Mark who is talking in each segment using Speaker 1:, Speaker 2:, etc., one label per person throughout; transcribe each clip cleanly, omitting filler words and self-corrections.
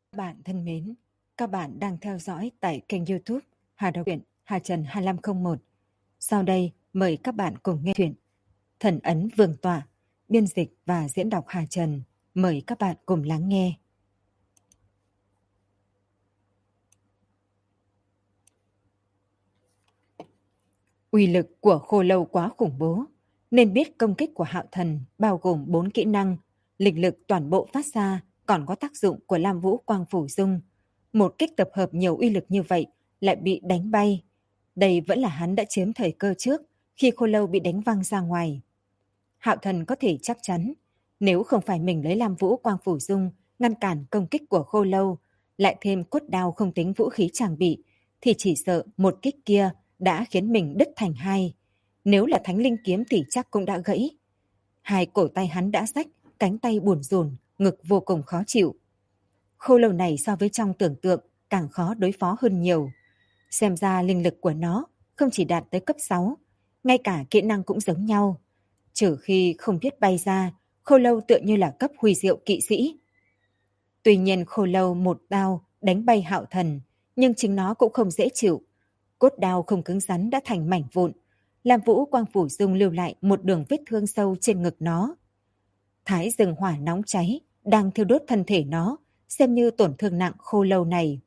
Speaker 1: Bạn thân mến, các bạn đang theo dõi tại kênh YouTube Hà Đọc truyện Hà Trần 2501. Sau đây mời các bạn cùng nghe truyện Thần ấn Vương tọa, biên dịch và diễn đọc Hà Trần. Mời các bạn cùng lắng nghe. Uy lực của khô lâu quá khủng bố, nên biết công kích của Hạo Thần bao gồm 4 kỹ năng, lịch lực toàn bộ phát ra, còn có tác dụng của Lam Vũ Quang Phủ Dung. Một kích tập hợp nhiều uy lực như vậy lại bị đánh bay. Đây vẫn là hắn đã chiếm thời cơ trước khi khô lâu bị đánh văng ra ngoài. Hạo Thần có thể chắc chắn, nếu không phải mình lấy Lam Vũ Quang Phủ Dung ngăn cản công kích của khô lâu, lại thêm cốt đao không tính vũ khí trang bị, thì chỉ sợ một kích kia đã khiến mình đứt thành hai. Nếu là thánh linh kiếm thì chắc cũng đã gãy. Hai cổ tay hắn đã rách, cánh tay buồn rùn, ngực vô cùng khó chịu. Khô lâu này so với trong tưởng tượng càng khó đối phó hơn nhiều. Xem ra linh lực của nó không chỉ đạt tới cấp 6, ngay cả kỹ năng cũng giống nhau. Trừ khi không biết bay ra, khô lâu tựa như là cấp huy diệu kỵ sĩ. Tuy nhiên khô lâu một đao đánh bay Hạo Thần, nhưng chính nó cũng không dễ chịu. Cốt đao không cứng rắn đã thành mảnh vụn. Lam Vũ Quang Phủ Dung lưu lại một đường vết thương sâu trên ngực nó. Thái dương hỏa nóng cháy, đang thiêu đốt thân thể nó, xem như tổn thương nặng khô lâu này.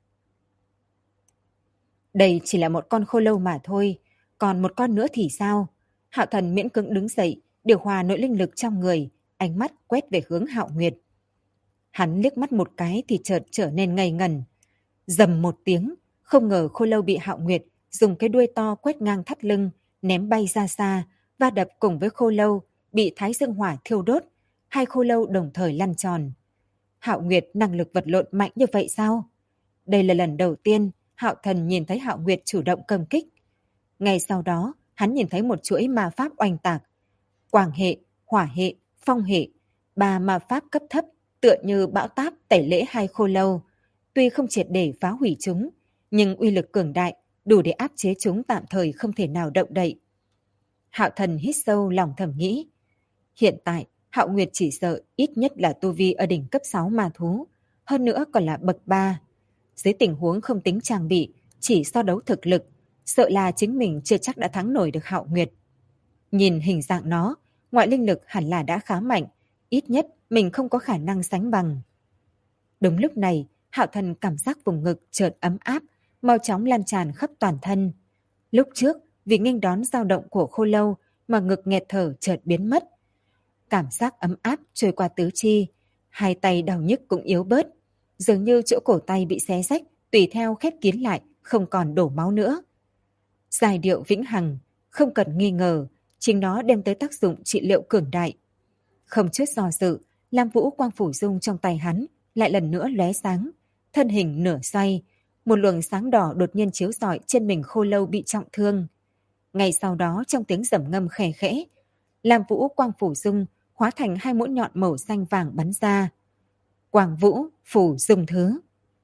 Speaker 1: Đây chỉ là một con khô lâu mà thôi, còn một con nữa thì sao? Hạo Thần miễn cưỡng đứng dậy, điều hòa nội linh lực trong người, ánh mắt quét về hướng Hạo Nguyệt. Hắn liếc mắt một cái thì chợt trở nên ngây ngẩn. Rầm một tiếng, không ngờ khô lâu bị Hạo Nguyệt dùng cái đuôi to quét ngang thắt lưng, ném bay ra xa, va đập cùng với khô lâu, bị thái dương hỏa thiêu đốt. Hai khô lâu đồng thời lăn tròn. Hạo Nguyệt năng lực vật lộn mạnh như vậy sao? Đây là lần đầu tiên Hạo Thần nhìn thấy Hạo Nguyệt chủ động công kích. Ngay sau đó, hắn nhìn thấy một chuỗi ma pháp oanh tạc. Quang hệ, hỏa hệ, phong hệ, 3 ma pháp cấp thấp tựa như bão táp tẩy lễ hai khô lâu. Tuy không triệt để phá hủy chúng, nhưng uy lực cường đại đủ để áp chế chúng tạm thời không thể nào động đậy. Hạo Thần hít sâu lòng thầm nghĩ. Hiện tại, Hạo Nguyệt chỉ sợ ít nhất là tu vi ở đỉnh cấp 6 ma thú, hơn nữa còn là bậc 3. Dưới tình huống không tính trang bị, chỉ so đấu thực lực, sợ là chính mình chưa chắc đã thắng nổi được Hạo Nguyệt. Nhìn hình dạng nó, ngoại linh lực hẳn là đã khá mạnh, ít nhất mình không có khả năng sánh bằng. Đúng lúc này, Hạo Thần cảm giác vùng ngực chợt ấm áp, mau chóng lan tràn khắp toàn thân. Lúc trước, vì nghênh đón dao động của khô lâu mà ngực nghẹt thở chợt biến mất. Cảm giác ấm áp trôi qua tứ chi, hai tay đau nhức cũng yếu bớt, dường như chỗ cổ tay bị xé rách, tùy theo khép kín lại, không còn đổ máu nữa. Giai điệu vĩnh hằng, không cần nghi ngờ, chính nó đem tới tác dụng trị liệu cường đại. Không chút do dự, Lam Vũ Quang Phủ Dung trong tay hắn lại lần nữa lóe sáng, thân hình nửa xoay, một luồng sáng đỏ đột nhiên chiếu rọi trên mình khô lâu bị trọng thương. Ngay sau đó trong tiếng rầm ngâm khè khẽ, Lam Vũ Quang Phủ Dung hóa thành hai mũi nhọn màu xanh vàng bắn ra. Quang Vũ Phủ Dung thứ.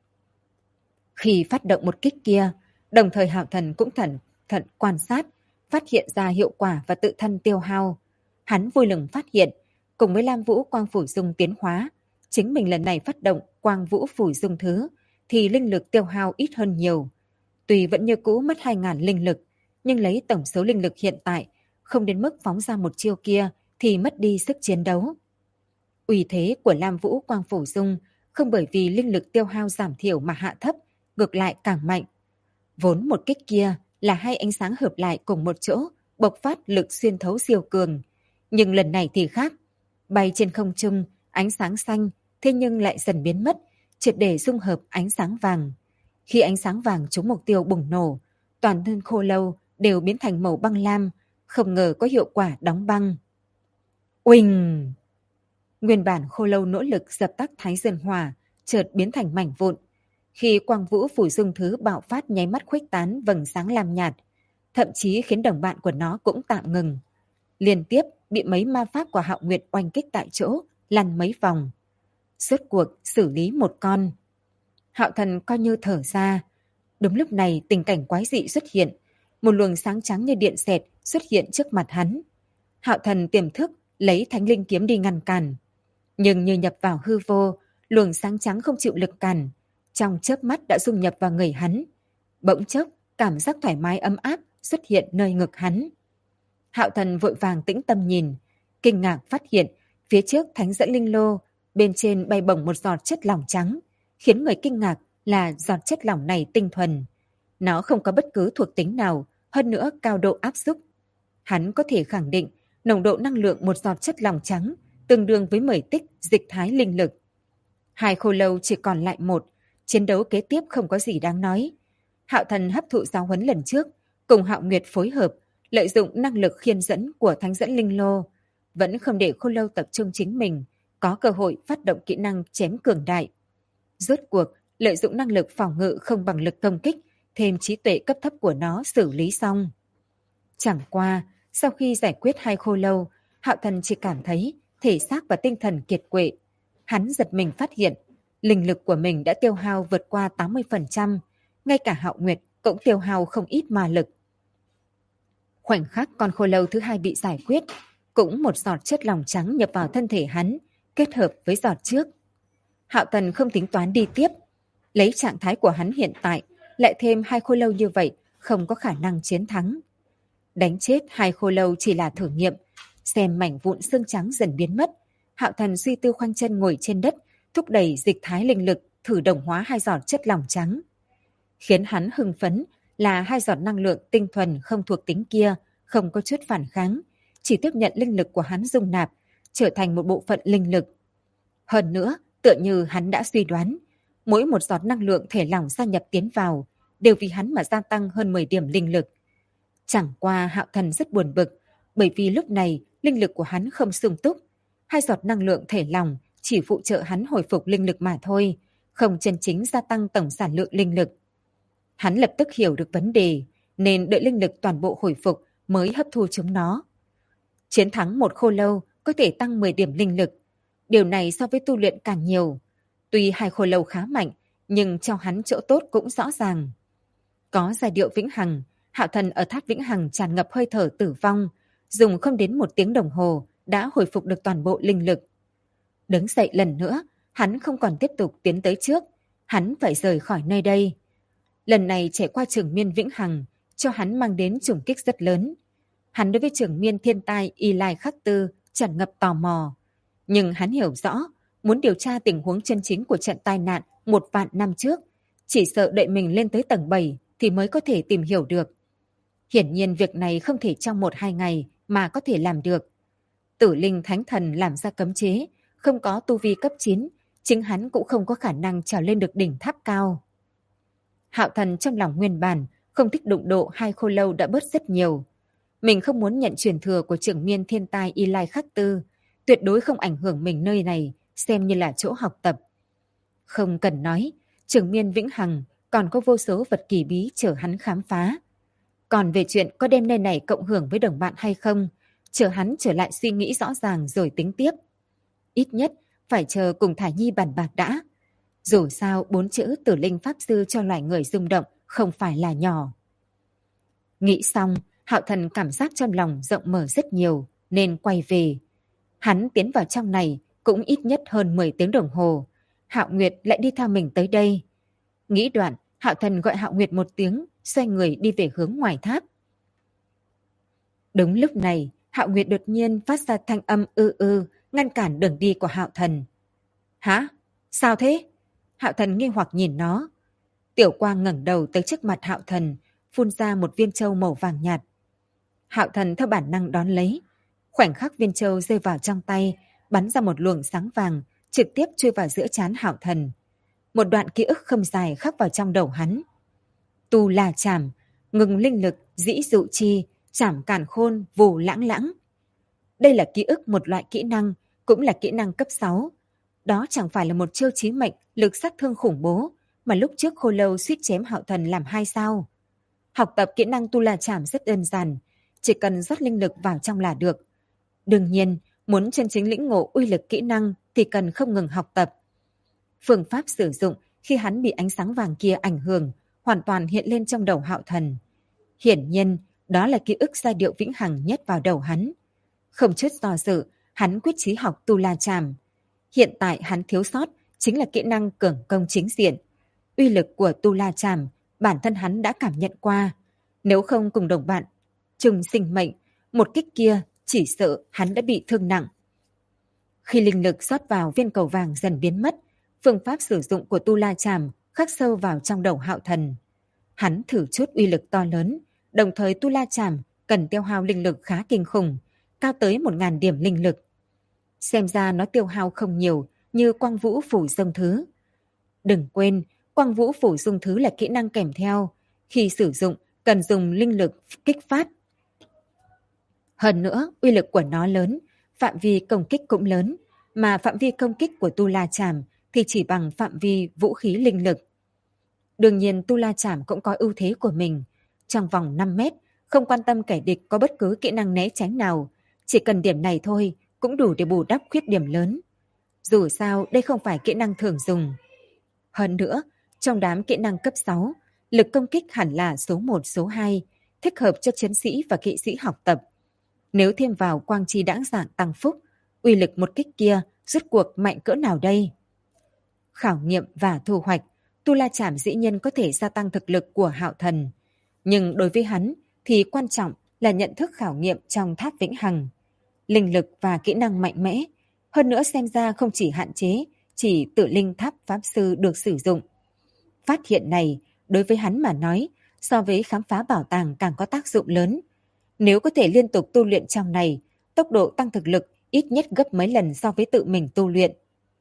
Speaker 1: Khi phát động một kích kia, đồng thời Hạo Thần cũng thận quan sát, phát hiện ra hiệu quả và tự thân tiêu hao. Hắn vui mừng phát hiện, cùng với Lam Vũ Quang Phủ Dung tiến hóa, chính mình lần này phát động Quang Vũ Phủ Dung thứ, thì linh lực tiêu hao ít hơn nhiều. Tuy vẫn như cũ mất 2.000 linh lực, nhưng lấy tổng số linh lực hiện tại, không đến mức phóng ra một chiêu kia thì mất đi sức chiến đấu. Uy thế của Lam Vũ Quang Phủ Dung không bởi vì linh lực tiêu hao giảm thiểu mà hạ thấp, ngược lại càng mạnh. Vốn một kích kia là hai ánh sáng hợp lại cùng một chỗ, bộc phát lực xuyên thấu siêu cường. Nhưng lần này thì khác. Bay trên không trung, ánh sáng xanh, thế nhưng lại dần biến mất, triệt để dung hợp ánh sáng vàng. Khi ánh sáng vàng trúng mục tiêu bùng nổ, toàn thân khô lâu đều biến thành màu băng lam, không ngờ có hiệu quả đóng băng. Uỳnh! Nguyên bản khô lâu nỗ lực dập tắt thái dương hỏa, chợt biến thành mảnh vụn. Khi Quang Vũ Phủ Dung thứ bạo phát nháy mắt khuếch tán vầng sáng lam nhạt, thậm chí khiến đồng bạn của nó cũng tạm ngừng. Liên tiếp bị mấy ma pháp của Hạo Nguyệt oanh kích tại chỗ, lăn mấy vòng. Rốt cuộc xử lý một con. Hạo Thần coi như thở ra. Đúng lúc này tình cảnh quái dị xuất hiện, một luồng sáng trắng như điện xẹt xuất hiện trước mặt hắn. Hạo Thần tiềm thức lấy thánh linh kiếm đi ngăn cản. Nhưng như nhập vào hư vô, luồng sáng trắng không chịu lực cản, trong chớp mắt đã dung nhập vào người hắn. Bỗng chốc, cảm giác thoải mái ấm áp xuất hiện nơi ngực hắn. Hạo Thần vội vàng tĩnh tâm nhìn, kinh ngạc phát hiện phía trước thánh dẫn linh lô, bên trên bay bổng một giọt chất lỏng trắng, khiến người kinh ngạc là giọt chất lỏng này tinh thuần. Nó không có bất cứ thuộc tính nào, hơn nữa cao độ áp xúc. Hắn có thể khẳng định nồng độ năng lượng một giọt chất lỏng trắng tương đương với 10 tích dịch thái linh lực. Hai khô lâu chỉ còn lại một, chiến đấu kế tiếp không có gì đáng nói. Hạo Thần hấp thụ giáo huấn lần trước, cùng Hạo Nguyệt phối hợp, lợi dụng năng lực khiên dẫn của thánh dẫn linh lô, vẫn không để khô lâu tập trung chính mình, có cơ hội phát động kỹ năng chém cường đại. Rốt cuộc, lợi dụng năng lực phòng ngự không bằng lực công kích, thêm trí tuệ cấp thấp của nó xử lý xong. Chẳng qua, sau khi giải quyết hai khô lâu, Hạo Thần chỉ cảm thấy thể xác và tinh thần kiệt quệ. Hắn giật mình phát hiện, linh lực của mình đã tiêu hao vượt qua 80%, ngay cả Hạo Nguyệt cũng tiêu hao không ít ma lực. Khoảnh khắc con khô lâu thứ hai bị giải quyết, cũng một giọt chất lỏng trắng nhập vào thân thể hắn, kết hợp với giọt trước. Hạo Thần không tính toán đi tiếp, lấy trạng thái của hắn hiện tại, lại thêm hai khô lâu như vậy, không có khả năng chiến thắng. Đánh chết hai khô lâu chỉ là thử nghiệm, xem mảnh vụn xương trắng dần biến mất. Hạo Thần suy tư khoanh chân ngồi trên đất, thúc đẩy dịch thái linh lực, thử đồng hóa hai giọt chất lỏng trắng. Khiến hắn hưng phấn là hai giọt năng lượng tinh thuần không thuộc tính kia, không có chút phản kháng, chỉ tiếp nhận linh lực của hắn dung nạp, trở thành một bộ phận linh lực. Hơn nữa, tựa như hắn đã suy đoán, mỗi một giọt năng lượng thể lỏng gia nhập tiến vào, đều vì hắn mà gia tăng hơn 10 điểm linh lực. Chẳng qua Hạo Thần rất buồn bực, bởi vì lúc này linh lực của hắn không sung túc. Hai giọt năng lượng thể lỏng chỉ phụ trợ hắn hồi phục linh lực mà thôi, không chân chính gia tăng tổng sản lượng linh lực. Hắn lập tức hiểu được vấn đề, nên đợi linh lực toàn bộ hồi phục mới hấp thu chúng nó. Chiến thắng một khô lâu có thể tăng 10 điểm linh lực. Điều này so với tu luyện càng nhiều. Tuy hai khô lâu khá mạnh, nhưng cho hắn chỗ tốt cũng rõ ràng. Có giai điệu vĩnh hằng, Hạo Thần ở tháp vĩnh hằng tràn ngập hơi thở tử vong, dùng không đến 1 tiếng đồng hồ đã hồi phục được toàn bộ linh lực. Đứng dậy lần nữa, hắn không còn tiếp tục tiến tới trước, hắn phải rời khỏi nơi đây. Lần này trải qua trường miên vĩnh hằng, cho hắn mang đến trùng kích rất lớn. Hắn đối với trường miên thiên tai Y Lai Khắc Tư tràn ngập tò mò. Nhưng hắn hiểu rõ, muốn điều tra tình huống chân chính của trận tai nạn 1.000 năm trước, chỉ sợ đợi mình lên tới tầng 7 thì mới có thể tìm hiểu được. Hiển nhiên việc này không thể trong 1-2 ngày mà có thể làm được. Tử linh thánh thần làm ra cấm chế, không có tu vi cấp 9, chính hắn cũng không có khả năng trèo lên được đỉnh tháp cao. Hạo Thần trong lòng nguyên bản, không thích đụng độ hai khô lâu đã bớt rất nhiều. Mình không muốn nhận truyền thừa của trưởng miên thiên tai Y Lai Khắc Tư, tuyệt đối không ảnh hưởng mình nơi này, xem như là chỗ học tập. Không cần nói, trưởng miên vĩnh hằng còn có vô số vật kỳ bí chờ hắn khám phá. Còn về chuyện có đem nơi này cộng hưởng với đồng bạn hay không, chờ hắn trở lại suy nghĩ rõ ràng rồi tính tiếp. Ít nhất phải chờ cùng Thải Nhi bàn bạc đã. Dù sao 4 chữ Tử Linh Pháp Sư cho loài người rung động không phải là nhỏ. Nghĩ xong, Hạo Thần cảm giác trong lòng rộng mở rất nhiều, nên quay về. Hắn tiến vào trong này cũng ít nhất hơn 10 tiếng đồng hồ. Hạo Nguyệt lại đi theo mình tới đây. Nghĩ đoạn, Hạo Thần gọi Hạo Nguyệt một tiếng, xoay người đi về hướng ngoài tháp. Đúng lúc này, Hạo Nguyệt đột nhiên phát ra thanh âm ngăn cản đường đi của Hạo Thần. Hả? Sao thế? Hạo Thần nghi hoặc nhìn nó. Tiểu Quang ngẩng đầu tới trước mặt Hạo Thần, phun ra một viên châu màu vàng nhạt. Hạo Thần theo bản năng đón lấy. Khoảnh khắc viên châu rơi vào trong tay, bắn ra một luồng sáng vàng, trực tiếp chui vào giữa trán Hạo Thần. Một đoạn ký ức không dài khắc vào trong đầu hắn. Tu là chảm, ngừng linh lực, dĩ dụ chi, chảm càn khôn, vù lãng lãng. Đây là ký ức một loại kỹ năng, cũng là kỹ năng cấp 6. Đó chẳng phải là một chiêu chí mệnh, lực sát thương khủng bố, mà lúc trước khô lâu suýt chém Hạo Thần làm 2 sao. Học tập kỹ năng tu la chảm rất đơn giản, chỉ cần rót linh lực vào trong là được. Đương nhiên, muốn chân chính lĩnh ngộ uy lực kỹ năng thì cần không ngừng học tập. Phương pháp sử dụng khi hắn bị ánh sáng vàng kia ảnh hưởng, hoàn toàn hiện lên trong đầu Hạo Thần. Hiển nhiên, đó là ký ức giai điệu vĩnh hằng nhất vào đầu hắn. Không chút do dự, hắn quyết chí học tu la chảm. Hiện tại hắn thiếu sót chính là kỹ năng cường công chính diện. uy lực của Tu La Chảm, bản thân hắn đã cảm nhận qua. Nếu không cùng đồng bạn chung sinh mệnh, một kích kia chỉ sợ hắn đã bị thương nặng. Khi linh lực rót vào viên cầu vàng dần biến mất, phương pháp sử dụng của Tu La Chảm khắc sâu vào trong đầu Hạo Thần. Hắn thử chút uy lực to lớn, đồng thời Tu La Chảm cần tiêu hao linh lực khá kinh khủng, cao tới 1000 điểm linh lực. Xem ra nó tiêu hao không nhiều như Quang Vũ Phủ Dung Thứ. Đừng quên, Quang Vũ Phủ Dung Thứ là kỹ năng kèm theo, khi sử dụng cần dùng linh lực kích phát. Hơn nữa, uy lực của nó lớn, phạm vi công kích cũng lớn, mà phạm vi công kích của Tu La Chảm thì chỉ bằng phạm vi vũ khí linh lực. Đương nhiên Tu La Chảm cũng có ưu thế của mình. Trong vòng 5 mét, không quan tâm kẻ địch có bất cứ kỹ năng né tránh nào, chỉ cần điểm này thôi cũng đủ để bù đắp khuyết điểm lớn. Dù sao đây không phải kỹ năng thường dùng. Hơn nữa, trong đám kỹ năng cấp 6, lực công kích hẳn là số 1, số 2, thích hợp cho chiến sĩ và kỵ sĩ học tập. Nếu thêm vào quang chi đãng dạng tăng phúc, uy lực một kích kia rốt cuộc mạnh cỡ nào đây? Khảo nghiệm và thu hoạch, Tu La Chảm dĩ nhiên có thể gia tăng thực lực của Hạo Thần. Nhưng đối với hắn thì quan trọng là nhận thức khảo nghiệm trong tháp vĩnh hằng. Linh lực và kỹ năng mạnh mẽ, hơn nữa xem ra không chỉ hạn chế, chỉ tự linh tháp pháp sư được sử dụng. Phát hiện này, đối với hắn mà nói, so với khám phá bảo tàng càng có tác dụng lớn. Nếu có thể liên tục tu luyện trong này, tốc độ tăng thực lực ít nhất gấp mấy lần so với tự mình tu luyện.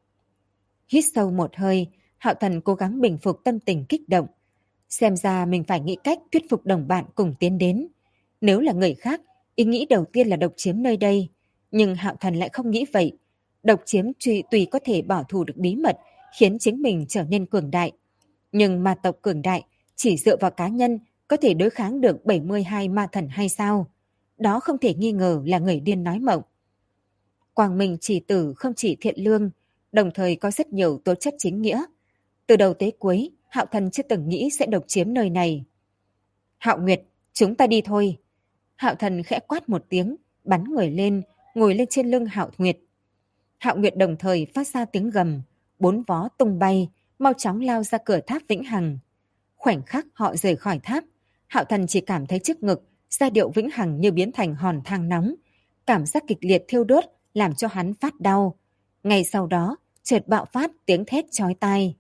Speaker 1: Hít sâu một hơi, Hạo Thần cố gắng bình phục tâm tình kích động. Xem ra mình phải nghĩ cách thuyết phục đồng bạn cùng tiến đến. Nếu là người khác, ý nghĩ đầu tiên là độc chiếm nơi đây. Nhưng Hạo Thần lại không nghĩ vậy. Độc chiếm tùy có thể bảo thủ được bí mật, khiến chính mình trở nên cường đại. Nhưng ma tộc cường đại chỉ dựa vào cá nhân có thể đối kháng được 72 ma thần hay sao? Đó không thể nghi ngờ là người điên nói mộng. Quang Minh chỉ tử không chỉ thiện lương, đồng thời có rất nhiều tố chất chính nghĩa. Từ đầu tới cuối, Hạo Thần chưa từng nghĩ sẽ độc chiếm nơi này. Hạo Nguyệt, chúng ta đi thôi. Hạo Thần khẽ quát một tiếng, bắn người lên, ngồi lên trên lưng Hạo Nguyệt. Hạo Nguyệt đồng thời phát ra tiếng gầm, 4 vó tung bay, mau chóng lao ra cửa tháp vĩnh hằng. Khoảnh khắc họ rời khỏi tháp, Hạo Thần chỉ cảm thấy trước ngực, giai điệu vĩnh hằng như biến thành hòn than nóng. Cảm giác kịch liệt thiêu đốt làm cho hắn phát đau. Ngay sau đó, chợt bạo phát tiếng thét chói tai.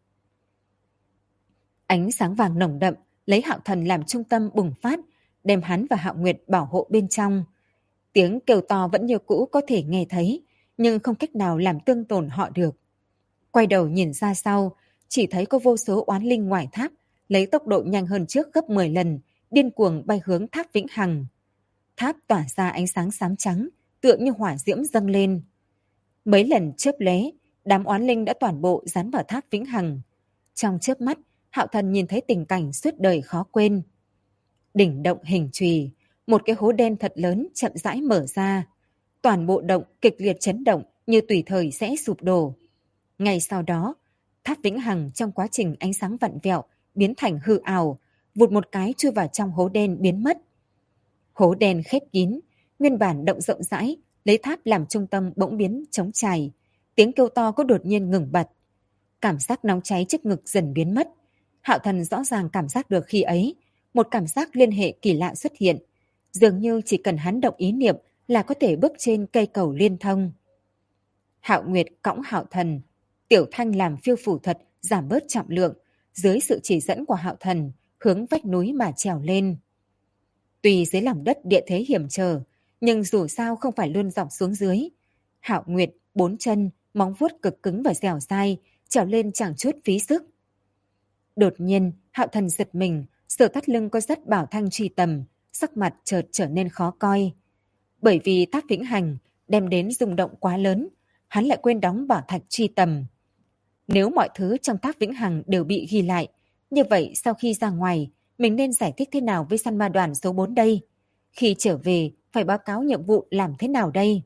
Speaker 1: Ánh sáng vàng nồng đậm lấy Hạo Thần làm trung tâm bùng phát, đem hắn và Hạo Nguyệt bảo hộ bên trong. Tiếng kêu to vẫn như cũ có thể nghe thấy, nhưng không cách nào làm tương tổn họ được. Quay đầu nhìn ra sau, chỉ thấy có vô số oán linh ngoài tháp, lấy tốc độ nhanh hơn trước gấp 10 lần, điên cuồng bay hướng tháp vĩnh hằng. Tháp tỏa ra ánh sáng xám trắng, tựa như hỏa diễm dâng lên. Mấy lần chớp lóe, đám oán linh đã toàn bộ dán vào tháp vĩnh hằng. Trong chớp mắt, Hạo Thần nhìn thấy tình cảnh suốt đời khó quên. Đỉnh động hình chùy, một cái hố đen thật lớn chậm rãi mở ra. Toàn bộ động kịch liệt chấn động như tùy thời sẽ sụp đổ. Ngay sau đó, tháp vĩnh hằng trong quá trình ánh sáng vặn vẹo biến thành hư ảo, vụt một cái chui vào trong hố đen biến mất. Hố đen khép kín, nguyên bản động rộng rãi, lấy tháp làm trung tâm bỗng biến trống trải. Tiếng kêu to có đột nhiên ngừng bặt. Cảm giác nóng cháy trước ngực dần biến mất. Hạo Thần rõ ràng cảm giác được khi ấy, một cảm giác liên hệ kỳ lạ xuất hiện. Dường như chỉ cần hắn động ý niệm là có thể bước trên cây cầu liên thông. Hạo Nguyệt cõng Hạo Thần, Tiểu Thanh làm phiêu phù thuật giảm bớt trọng lượng, dưới sự chỉ dẫn của Hạo Thần hướng vách núi mà trèo lên. Tuy dưới lòng đất địa thế hiểm trở, nhưng dù sao không phải luôn dọc xuống dưới. Hạo Nguyệt 4 chân, móng vuốt cực cứng và dẻo dai, trèo lên chẳng chút phí sức. Đột nhiên, Hạo Thần giật mình, Sở thắt lưng có dắt bảo thanh truy tầm, sắc mặt chợt trở nên khó coi. Bởi vì tháp vĩnh hằng đem đến rung động quá lớn, hắn lại quên đóng bảo thạch truy tầm. Nếu mọi thứ trong tháp vĩnh hằng đều bị ghi lại, như vậy sau khi ra ngoài, mình nên giải thích thế nào với săn ma đoàn số 4 đây? Khi trở về, phải báo cáo nhiệm vụ làm thế nào đây?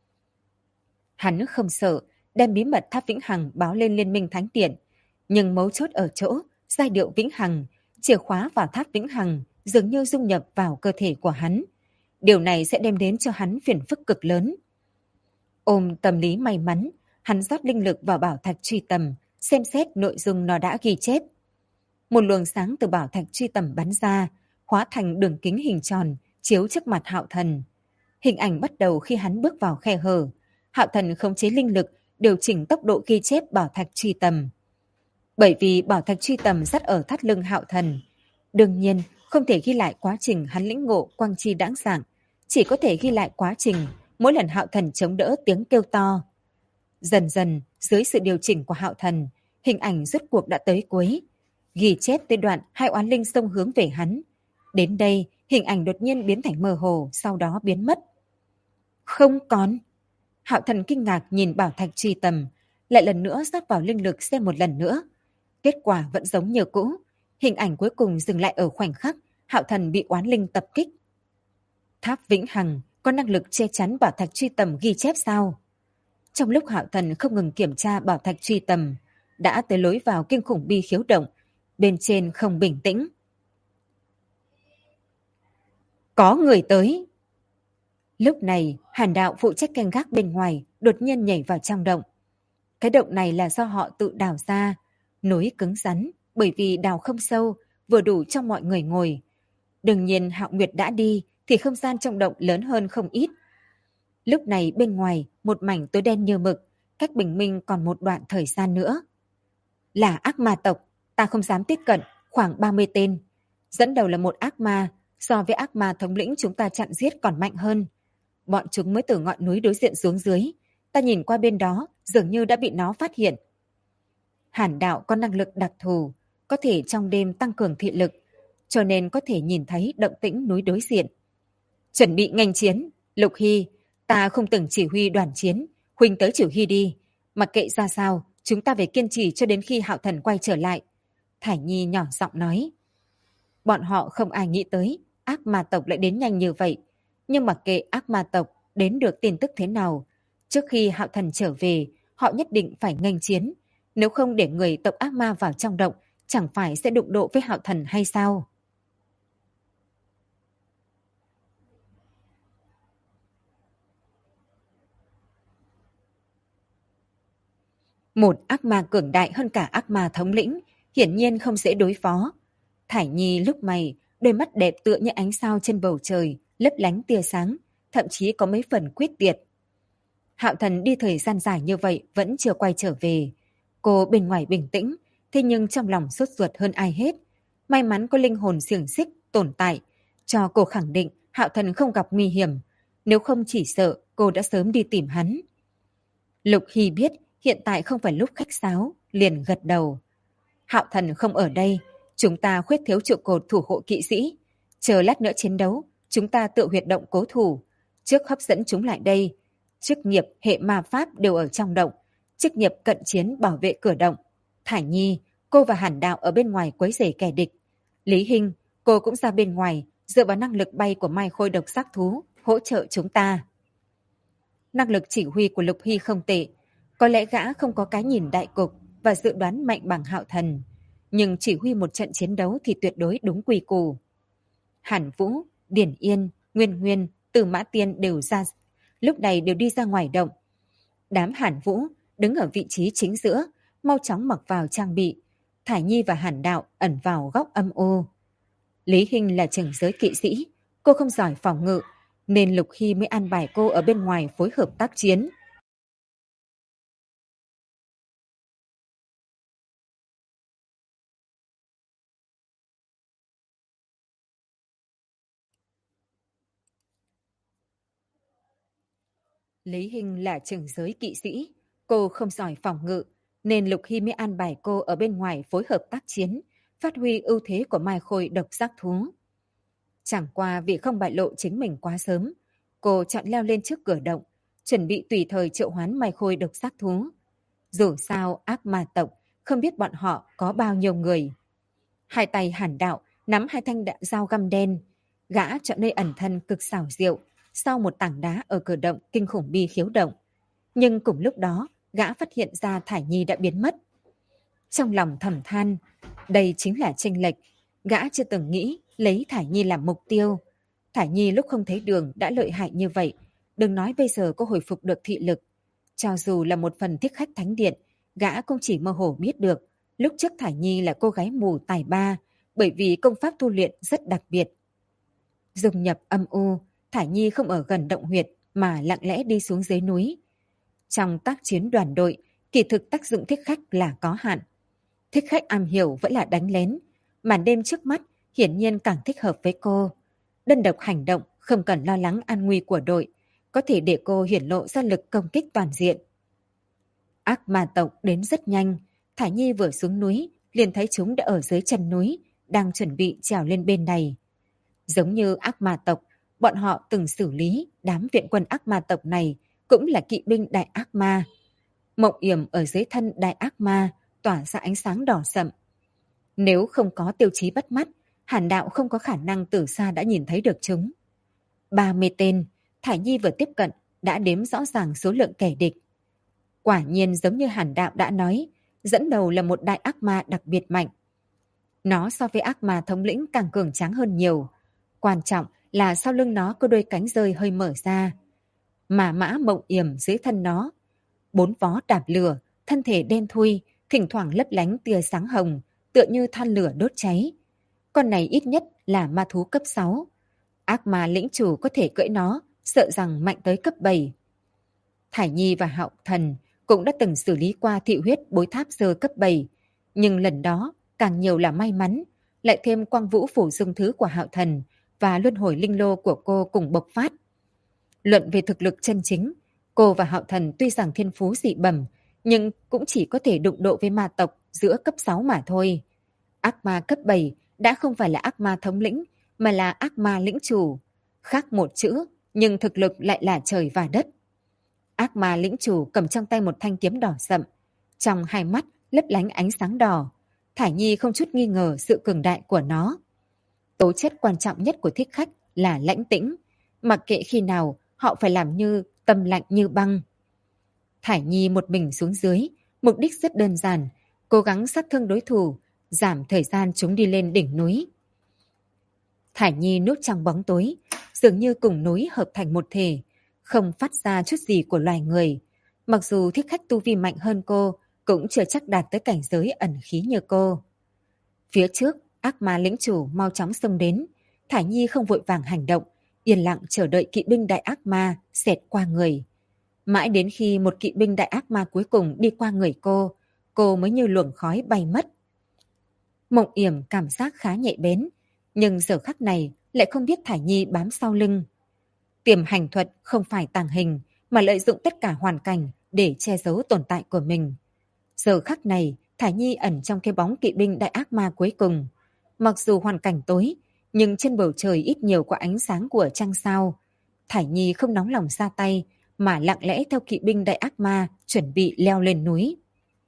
Speaker 1: Hắn không sợ, đem bí mật tháp vĩnh hằng báo lên Liên minh Thánh Điện. Nhưng mấu chốt ở chỗ, giai điệu vĩnh hằng, chìa khóa vào tháp vĩnh hằng dường như dung nhập vào cơ thể của hắn. Điều này sẽ đem đến cho hắn phiền phức cực lớn. Ôm tâm lý may mắn, hắn rót linh lực vào bảo thạch truy tầm, xem xét nội dung nó đã ghi chép. Một luồng sáng từ bảo thạch truy tầm bắn ra, hóa thành đường kính hình tròn, chiếu trước mặt Hạo Thần. Hình ảnh bắt đầu khi hắn bước vào khe hở. Hạo Thần khống chế linh lực, điều chỉnh tốc độ ghi chép bảo thạch truy tầm. Bởi vì bảo thạch truy tầm dắt ở thắt lưng Hạo Thần, đương nhiên không thể ghi lại quá trình hắn lĩnh ngộ quang chi đãng dạng, chỉ có thể ghi lại quá trình mỗi lần Hạo Thần chống đỡ tiếng kêu to. Dần dần, dưới sự điều chỉnh của Hạo Thần, hình ảnh rốt cuộc đã tới cuối. Ghi chép tới đoạn hai oán linh xông hướng về hắn. Đến đây, hình ảnh đột nhiên biến thành mơ hồ, sau đó biến mất. Không còn. Hạo Thần kinh ngạc nhìn bảo thạch truy tầm, lại lần nữa rót vào linh lực xem một lần nữa. Kết quả vẫn giống như cũ. Hình ảnh cuối cùng dừng lại ở khoảnh khắc Hạo Thần bị oán linh tập kích. Tháp Vĩnh Hằng có năng lực che chắn bảo thạch truy tầm ghi chép sao? Trong lúc Hạo Thần không ngừng kiểm tra bảo thạch truy tầm, đã tới lối vào kinh khủng bi khiếu động, bên trên không bình tĩnh. Có người tới. Lúc này, Hàn Đạo phụ trách canh gác bên ngoài đột nhiên nhảy vào trong động. Cái động này là do họ tự đào ra, núi cứng rắn, bởi vì đào không sâu, vừa đủ cho mọi người ngồi. Đương nhiên Hạo Nguyệt đã đi thì không gian trong động lớn hơn không ít. Lúc này bên ngoài một mảnh tối đen như mực, cách bình minh còn một đoạn thời gian nữa. Là ác ma tộc, ta không dám tiếp cận, khoảng 30 tên. Dẫn đầu là một ác ma, so với ác ma thống lĩnh chúng ta chặn giết còn mạnh hơn. Bọn chúng mới từ ngọn núi đối diện xuống dưới. Ta nhìn qua bên đó, dường như đã bị nó phát hiện. Hàn Đạo có năng lực đặc thù, có thể trong đêm tăng cường thị lực, cho nên có thể nhìn thấy động tĩnh núi đối diện. Chuẩn bị nghênh chiến, Lục Hy, ta không từng chỉ huy đoàn chiến, huynh tới chỉ huy đi. Mặc kệ ra sao, chúng ta phải kiên trì cho đến khi Hạo Thần quay trở lại. Thải Nhi nhỏ giọng nói. Bọn họ không ai nghĩ tới, ác ma tộc lại đến nhanh như vậy. Nhưng mặc kệ ác ma tộc đến được tin tức thế nào, trước khi Hạo Thần trở về, họ nhất định phải nghênh chiến. Nếu không để người tộc ác ma vào trong động, chẳng phải sẽ đụng độ với Hạo Thần hay sao? Một ác ma cường đại hơn cả ác ma thống lĩnh, hiển nhiên không dễ đối phó. Thải Nhi lúc mày, đôi mắt đẹp tựa như ánh sao trên bầu trời, lấp lánh tia sáng, thậm chí có mấy phần quyết tuyệt. Hạo Thần đi thời gian dài như vậy vẫn chưa quay trở về. Cô bên ngoài bình tĩnh, thế nhưng trong lòng sốt ruột hơn ai hết. May mắn có linh hồn xiềng xích tồn tại, cho cô khẳng định Hạo Thần không gặp nguy hiểm. Nếu không chỉ sợ cô đã sớm đi tìm hắn. Lục Hy biết hiện tại không phải lúc khách sáo, liền gật đầu. Hạo Thần không ở đây, chúng ta khuyết thiếu trụ cột thủ hộ kỵ sĩ. Chờ lát nữa chiến đấu, chúng ta tự huyệt động cố thủ. Trước hấp dẫn chúng lại đây, chức nghiệp hệ ma pháp đều ở trong động, chức nghiệp cận chiến bảo vệ cửa động. Thải Nhi, cô và Hàn Đạo ở bên ngoài quấy rầy kẻ địch. Lý Hinh, cô cũng ra bên ngoài, dựa vào năng lực bay của mai khôi độc giác thú, hỗ trợ chúng ta. Năng lực chỉ huy của Lục Hy không tệ, có lẽ gã không có cái nhìn đại cục và dự đoán mạnh bằng Hạo Thần, nhưng chỉ huy một trận chiến đấu thì tuyệt đối đúng quy củ. Hàn Vũ, Điển Yên, Nguyên Nguyên, Từ Mã Tiên lúc này đều đi ra ngoài động. Đám Hàn Vũ đứng ở vị trí chính giữa, mau chóng mặc vào trang bị. Thải Nhi và Hàn Đạo ẩn vào góc âm u. Lý Hinh là trưởng giới kỵ sĩ, cô không giỏi phòng ngự, nên Lục Hy mới an bài cô ở bên ngoài phối hợp tác chiến. Lý Hinh là trưởng giới kỵ sĩ, cô không giỏi phòng ngự, nên Lục Hy mới an bài cô ở bên ngoài phối hợp tác chiến, phát huy ưu thế của mai khôi độc giác thú. Chẳng qua vì không bại lộ chính mình quá sớm, cô chọn leo lên trước cửa động, chuẩn bị tùy thời triệu hoán mai khôi độc giác thú. Dù sao ác ma tộc không biết bọn họ có bao nhiêu người. Hai tay Hàn Đạo nắm hai thanh dao găm đen, gã chọn nơi ẩn thân cực xảo diệu sau một tảng đá ở cửa động kinh khủng bi khiếu động. Nhưng cùng lúc đó, gã phát hiện ra Thải Nhi đã biến mất. Trong lòng thầm than, đây chính là chênh lệch. Gã chưa từng nghĩ lấy Thải Nhi làm mục tiêu. Thải Nhi lúc không thấy đường đã lợi hại như vậy, đừng nói bây giờ có hồi phục được thị lực. Cho dù là một phần thiết khách thánh điện, gã cũng chỉ mơ hồ biết được. Lúc trước Thải Nhi là cô gái mù tài ba, bởi vì công pháp tu luyện rất đặc biệt. Dung nhập âm u, Thải Nhi không ở gần động huyệt mà lặng lẽ đi xuống dưới núi. Trong tác chiến đoàn đội, kỳ thực tác dụng thích khách là có hạn. Thích khách am hiểu vẫn là đánh lén, màn đêm trước mắt hiển nhiên càng thích hợp với cô. Đơn độc hành động không cần lo lắng an nguy của đội, có thể để cô hiển lộ ra lực công kích toàn diện. Ác ma tộc đến rất nhanh, Thải Nhi vừa xuống núi liền thấy chúng đã ở dưới chân núi, đang chuẩn bị trèo lên bên này. Giống như ác ma tộc, bọn họ từng xử lý đám viện quân ác ma tộc này cũng là kỵ binh đại ác ma. Mộng yểm ở dưới thân đại ác ma tỏa ra ánh sáng đỏ sậm. Nếu không có tiêu chí bắt mắt, Hàn Đạo không có khả năng từ xa đã nhìn thấy được chúng. 30 tên, Thải Nhi vừa tiếp cận đã đếm rõ ràng số lượng kẻ địch. Quả nhiên giống như Hàn Đạo đã nói, dẫn đầu là một đại ác ma đặc biệt mạnh. Nó so với ác ma thống lĩnh càng cường tráng hơn nhiều. Quan trọng là sau lưng nó có đôi cánh rơi hơi mở ra. Mà mã mộng yểm dưới thân nó. 4 vó đạp lửa, thân thể đen thui, thỉnh thoảng lấp lánh tia sáng hồng, tựa như than lửa đốt cháy. Con này ít nhất là ma thú cấp 6. Ác ma lĩnh chủ có thể cưỡi nó, sợ rằng mạnh tới cấp 7. Thải Nhi và Hạo Thần cũng đã từng xử lý qua thị huyết bối tháp sơ cấp 7, nhưng lần đó càng nhiều là may mắn, lại thêm quang vũ phủ dung thứ của Hạo Thần và luân hồi linh lô của cô cùng bộc phát. Luận về thực lực chân chính, cô và Hạo Thần tuy rằng thiên phú dị bẩm, nhưng cũng chỉ có thể đụng độ với ma tộc giữa cấp 6 mà thôi. Ác ma cấp 7 đã không phải là ác ma thống lĩnh, mà là ác ma lĩnh chủ. Khác một chữ, nhưng thực lực lại là trời và đất. Ác ma lĩnh chủ cầm trong tay một thanh kiếm đỏ sậm, trong hai mắt lấp lánh ánh sáng đỏ. Thải Nhi không chút nghi ngờ sự cường đại của nó. Tố chất quan trọng nhất của thích khách là lãnh tĩnh, mặc kệ khi nào họ phải làm như tâm lạnh như băng. Thải Nhi một mình xuống dưới, mục đích rất đơn giản, cố gắng sát thương đối thủ, giảm thời gian chúng đi lên đỉnh núi. Thải Nhi núp trong bóng tối, dường như cùng núi hợp thành một thể, không phát ra chút gì của loài người. Mặc dù thích khách tu vi mạnh hơn cô, cũng chưa chắc đạt tới cảnh giới ẩn khí như cô. Phía trước, ác ma lĩnh chủ mau chóng xông đến. Thải Nhi không vội vàng hành động, yên lặng chờ đợi kỵ binh đại ác ma xẹt qua người. Mãi đến khi một kỵ binh đại ác ma cuối cùng đi qua người cô mới như luồng khói bay mất. Mộng yểm cảm giác khá nhạy bén, nhưng giờ khắc này lại không biết Thải Nhi bám sau lưng. Tiềm hành thuật không phải tàng hình, mà lợi dụng tất cả hoàn cảnh để che giấu tồn tại của mình. Giờ khắc này, Thải Nhi ẩn trong cái bóng kỵ binh đại ác ma cuối cùng. Mặc dù hoàn cảnh tối, nhưng trên bầu trời ít nhiều có ánh sáng của trăng sao. Thải Nhi không nóng lòng ra tay, mà lặng lẽ theo kỵ binh đại ác ma chuẩn bị leo lên núi.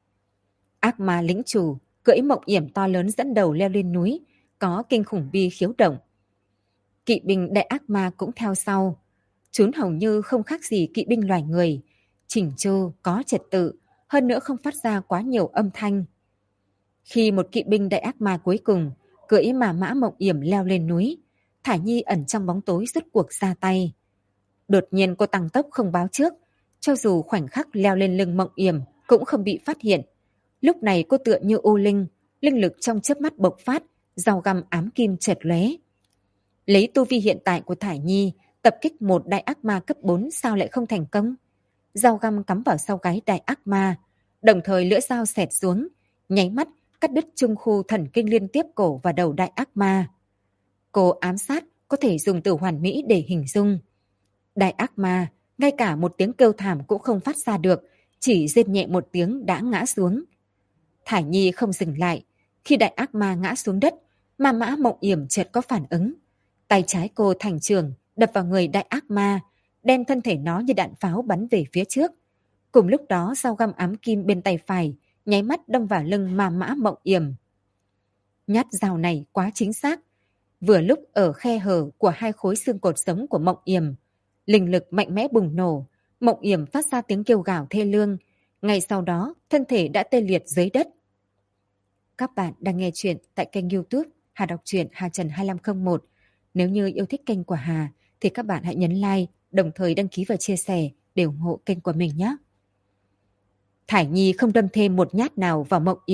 Speaker 1: Ác ma lĩnh chủ cưỡi mộng yểm to lớn dẫn đầu leo lên núi, có kinh khủng bi khiếu động. Kỵ binh đại ác ma cũng theo sau. Chúng hầu như không khác gì kỵ binh loài người, chỉnh chu, có trật tự, hơn nữa không phát ra quá nhiều âm thanh. Khi một kỵ binh đại ác ma cuối cùng cưỡi mà mã mộng yểm leo lên núi, Thải Nhi ẩn trong bóng tối rút cuộc ra tay. Đột nhiên cô tăng tốc không báo trước, cho dù khoảnh khắc leo lên lưng mộng yểm cũng không bị phát hiện. Lúc này cô tựa như u linh, linh lực trong chớp mắt bộc phát, dao găm ám kim chợt lóe. Lấy tu vi hiện tại của Thải Nhi, tập kích một đại ác ma cấp 4 sao lại không thành công? Dao găm cắm vào sau gáy đại ác ma, đồng thời lưỡi dao xẹt xuống, nháy mắt cắt đứt trung khu thần kinh liên tiếp cổ và đầu đại ác ma. Cô ám sát có thể dùng từ hoàn mỹ để hình dung. Đại ác ma, ngay cả một tiếng kêu thảm cũng không phát ra được, chỉ rên nhẹ một tiếng đã ngã xuống. Thải Nhi không dừng lại, khi đại ác ma ngã xuống đất, ma mã mộng yểm chợt có phản ứng. Tay trái cô thành trường, đập vào người đại ác ma, đem thân thể nó như đạn pháo bắn về phía trước. Cùng lúc đó dao găm ám kim bên tay phải, nháy mắt đâm vào lưng ma mã mộng yểm. Nhát dao này quá chính xác. Vừa lúc ở khe hở của hai khối xương cột sống của mộng yểm, linh lực mạnh mẽ bùng nổ, mộng yểm phát ra tiếng kêu gào thê lương. Ngay sau đó, thân thể đã tê liệt dưới đất. Các bạn đang nghe chuyện tại kênh YouTube Hà Đọc truyện Hà Trần 2501. Nếu như yêu thích kênh của Hà, thì các bạn hãy nhấn like, đồng thời đăng ký và chia sẻ để ủng hộ kênh của mình nhé. Thải Nhi không đâm thêm một nhát nào vào mộng yểm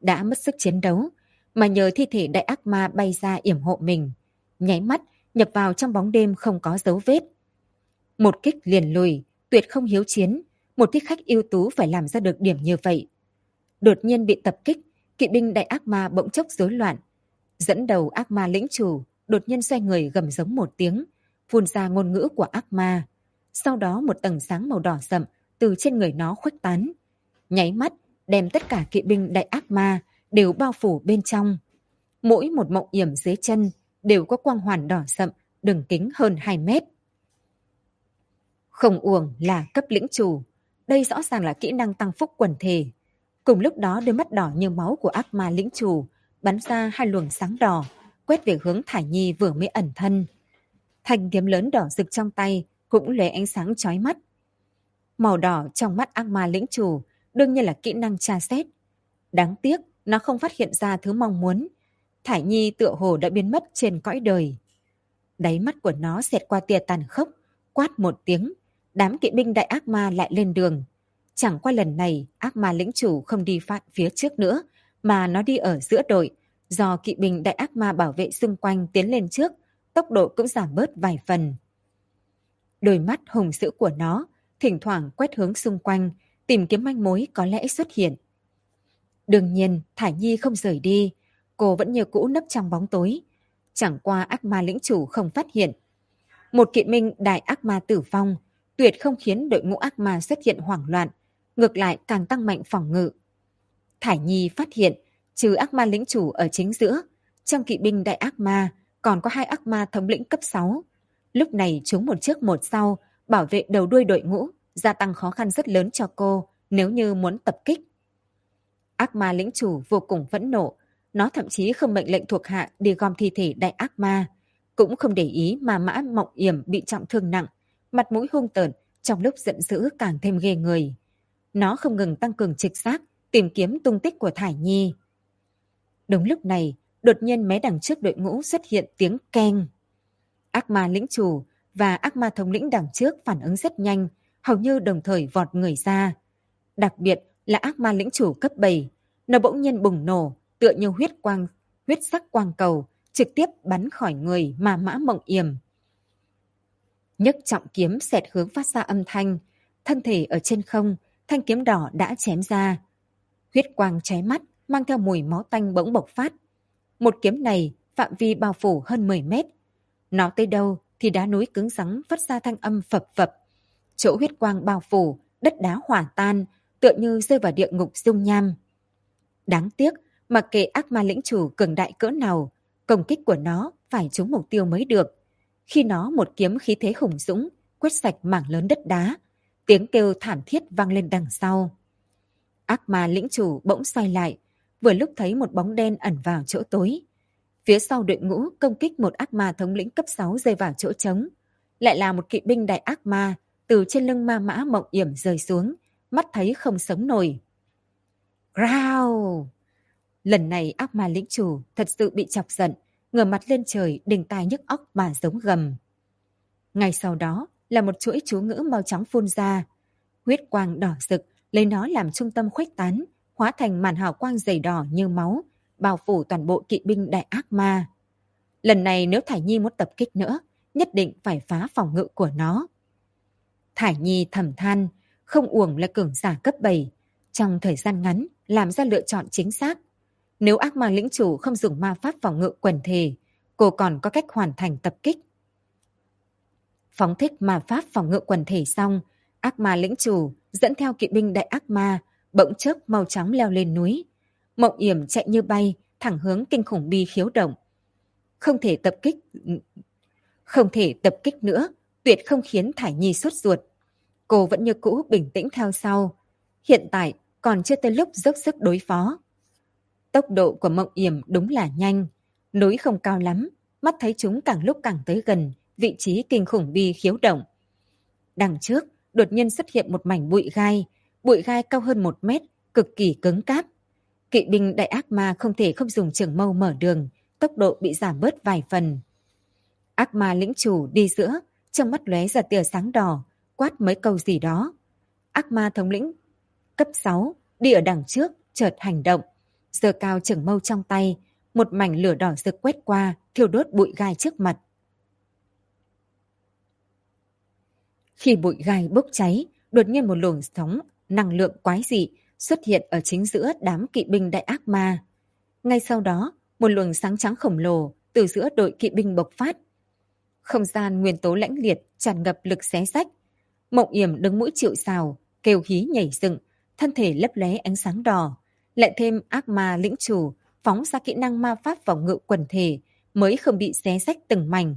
Speaker 1: đã mất sức chiến đấu, mà nhờ thi thể đại ác ma bay ra yểm hộ mình, nháy mắt nhập vào trong bóng đêm không có dấu vết. Một kích liền lùi, tuyệt không hiếu chiến, một thích khách ưu tú phải làm ra được điểm như vậy. Đột nhiên bị tập kích, kỵ binh đại ác ma bỗng chốc rối loạn. Dẫn đầu ác ma lĩnh chủ đột nhiên xoay người gầm giống một tiếng, phun ra ngôn ngữ của ác ma. Sau đó một tầng sáng màu đỏ sậm từ trên người nó khuếch tán, nháy mắt đem tất cả kỵ binh đại ác ma đều bao phủ bên trong. Mỗi một mộng yểm dưới chân đều có quang hoàn đỏ sậm, đường kính hơn 2 mét. Không uổng là cấp lĩnh chủ, đây rõ ràng là kỹ năng tăng phúc quần thể. Cùng lúc đó đôi mắt đỏ như máu của ác ma lĩnh chủ bắn ra hai luồng sáng đỏ, quét về hướng Thải Nhi vừa mới ẩn thân. Thanh kiếm lớn đỏ rực trong tay cũng lóe ánh sáng chói mắt. Màu đỏ trong mắt ác ma lĩnh chủ đương nhiên là kỹ năng tra xét. Đáng tiếc nó không phát hiện ra thứ mong muốn. Thải Nhi tựa hồ đã biến mất trên cõi đời. Đáy mắt của nó xẹt qua tia tàn khốc, quát một tiếng, đám kỵ binh đại ác ma lại lên đường. Chẳng qua lần này ác ma lĩnh chủ không đi phía trước nữa, mà nó đi ở giữa đội, do kỵ binh đại ác ma bảo vệ xung quanh tiến lên trước, tốc độ cũng giảm bớt vài phần. Đôi mắt hùng dữ của nó thỉnh thoảng quét hướng xung quanh, tìm kiếm manh mối có lẽ xuất hiện. Đương nhiên, Thải Nhi không rời đi, cô vẫn như cũ nấp trong bóng tối. Chẳng qua ác ma lĩnh chủ không phát hiện. Một kỵ binh đại ác ma tử vong, tuyệt không khiến đội ngũ ác ma xuất hiện hoảng loạn, ngược lại càng tăng mạnh phòng ngự. Thải Nhi phát hiện, trừ ác ma lĩnh chủ ở chính giữa, trong kỵ binh đại ác ma còn có 2 ác ma thống lĩnh cấp 6. Lúc này chúng một trước một sau, bảo vệ đầu đuôi đội ngũ, gia tăng khó khăn rất lớn cho cô nếu như muốn tập kích. Ác ma lĩnh chủ vô cùng phẫn nộ, nó thậm chí không mệnh lệnh thuộc hạ đi gom thi thể đại ác ma, cũng không để ý mà Mã Mộng Yểm bị trọng thương nặng, mặt mũi hung tợn, trong lúc giận dữ càng thêm ghê người. Nó không ngừng tăng cường trực giác, tìm kiếm tung tích của Thải Nhi. Đúng lúc này, đột nhiên mé đằng trước đội ngũ xuất hiện tiếng keng. Ác ma lĩnh chủ và ác ma thống lĩnh đằng trước phản ứng rất nhanh, hầu như đồng thời vọt người ra. Đặc biệt là ác ma lĩnh chủ cấp 7, nó bỗng nhiên bùng nổ, tựa như huyết sắc quang cầu, trực tiếp bắn khỏi người mà Mã Mộng Yểm. Nhấc trọng kiếm xẹt hướng phát ra âm thanh, thân thể ở trên không, thanh kiếm đỏ đã chém ra. Huyết quang chói mắt, mang theo mùi máu tanh bỗng bộc phát. Một kiếm này phạm vi bao phủ hơn 10 mét. Nó tới đâu thì đá núi cứng rắn phát ra thanh âm phập phập. Chỗ huyết quang bao phủ, đất đá hỏa tan, tựa như rơi vào địa ngục dung nham. Đáng tiếc, mặc kệ ác ma lĩnh chủ cường đại cỡ nào, công kích của nó phải trúng mục tiêu mới được. Khi nó một kiếm khí thế hùng dũng, quét sạch mảng lớn đất đá, tiếng kêu thảm thiết vang lên đằng sau. Ác ma lĩnh chủ bỗng xoay lại, vừa lúc thấy một bóng đen ẩn vào chỗ tối. Phía sau đội ngũ công kích một ác ma thống lĩnh cấp 6 rơi vào chỗ trống. Lại là một kỵ binh đại ác ma từ trên lưng ma Mã Mộng Yểm rơi xuống, mắt thấy không sống nổi. Growl! Lần này ác ma lĩnh chủ thật sự bị chọc giận, ngửa mặt lên trời đình tai nhức óc mà giống gầm. Ngay sau đó là một chuỗi chú ngữ mau chóng phun ra. Huyết quang đỏ rực lấy nó làm trung tâm khuếch tán, hóa thành màn hào quang dày đỏ như máu, bao phủ toàn bộ kỵ binh đại ác ma. Lần này nếu Thải Nhi muốn tập kích nữa, nhất định phải phá phòng ngự của nó. Thải Nhi thầm than, không uổng là cường giả cấp 7, trong thời gian ngắn làm ra lựa chọn chính xác. Nếu ác ma lĩnh chủ không dùng ma pháp phòng ngự quần thể, cô còn có cách hoàn thành tập kích. Phóng thích ma pháp phòng ngự quần thể xong, ác ma lĩnh chủ dẫn theo kỵ binh đại ác ma bỗng chốc màu trắng leo lên núi. Mộng Yểm chạy như bay thẳng hướng kinh khủng bi khiếu động. Không thể tập kích nữa, tuyệt không khiến Thải Nhi sốt ruột. Cô vẫn như cũ bình tĩnh theo sau. Hiện tại còn chưa tới lúc dốc sức đối phó. Tốc độ của Mộng Yểm đúng là nhanh. Núi không cao lắm, mắt thấy chúng càng lúc càng tới gần vị trí kinh khủng bi khiếu động. Đằng trước đột nhiên xuất hiện một mảnh bụi gai cao hơn 1 mét, cực kỳ cứng cáp. Kỵ binh đại ác ma không thể không dùng trường mâu mở đường, tốc độ bị giảm bớt vài phần. Ác ma lĩnh chủ đi giữa, trong mắt lóe ra tia sáng đỏ, quát mấy câu gì đó. Ác ma thống lĩnh cấp 6 đi ở đằng trước, chợt hành động. giơ cao chưởng mâu trong tay, một mảnh lửa đỏ rực quét qua, thiêu đốt bụi gai trước mặt. Khi bụi gai bốc cháy, đột nhiên một luồng sóng năng lượng quái dị xuất hiện ở chính giữa đám kỵ binh đại ác ma. Ngay sau đó, một luồng sáng trắng khổng lồ từ giữa đội kỵ binh bộc phát. Không gian nguyên tố lãnh liệt tràn ngập lực xé rách. Mộng Yểm đứng mũi chịu sào, kêu hí nhảy dựng, thân thể lấp lóe ánh sáng đỏ. Lại thêm ác ma lĩnh chủ phóng ra kỹ năng ma pháp phòng ngự quần thể mới không bị xé rách từng mảnh.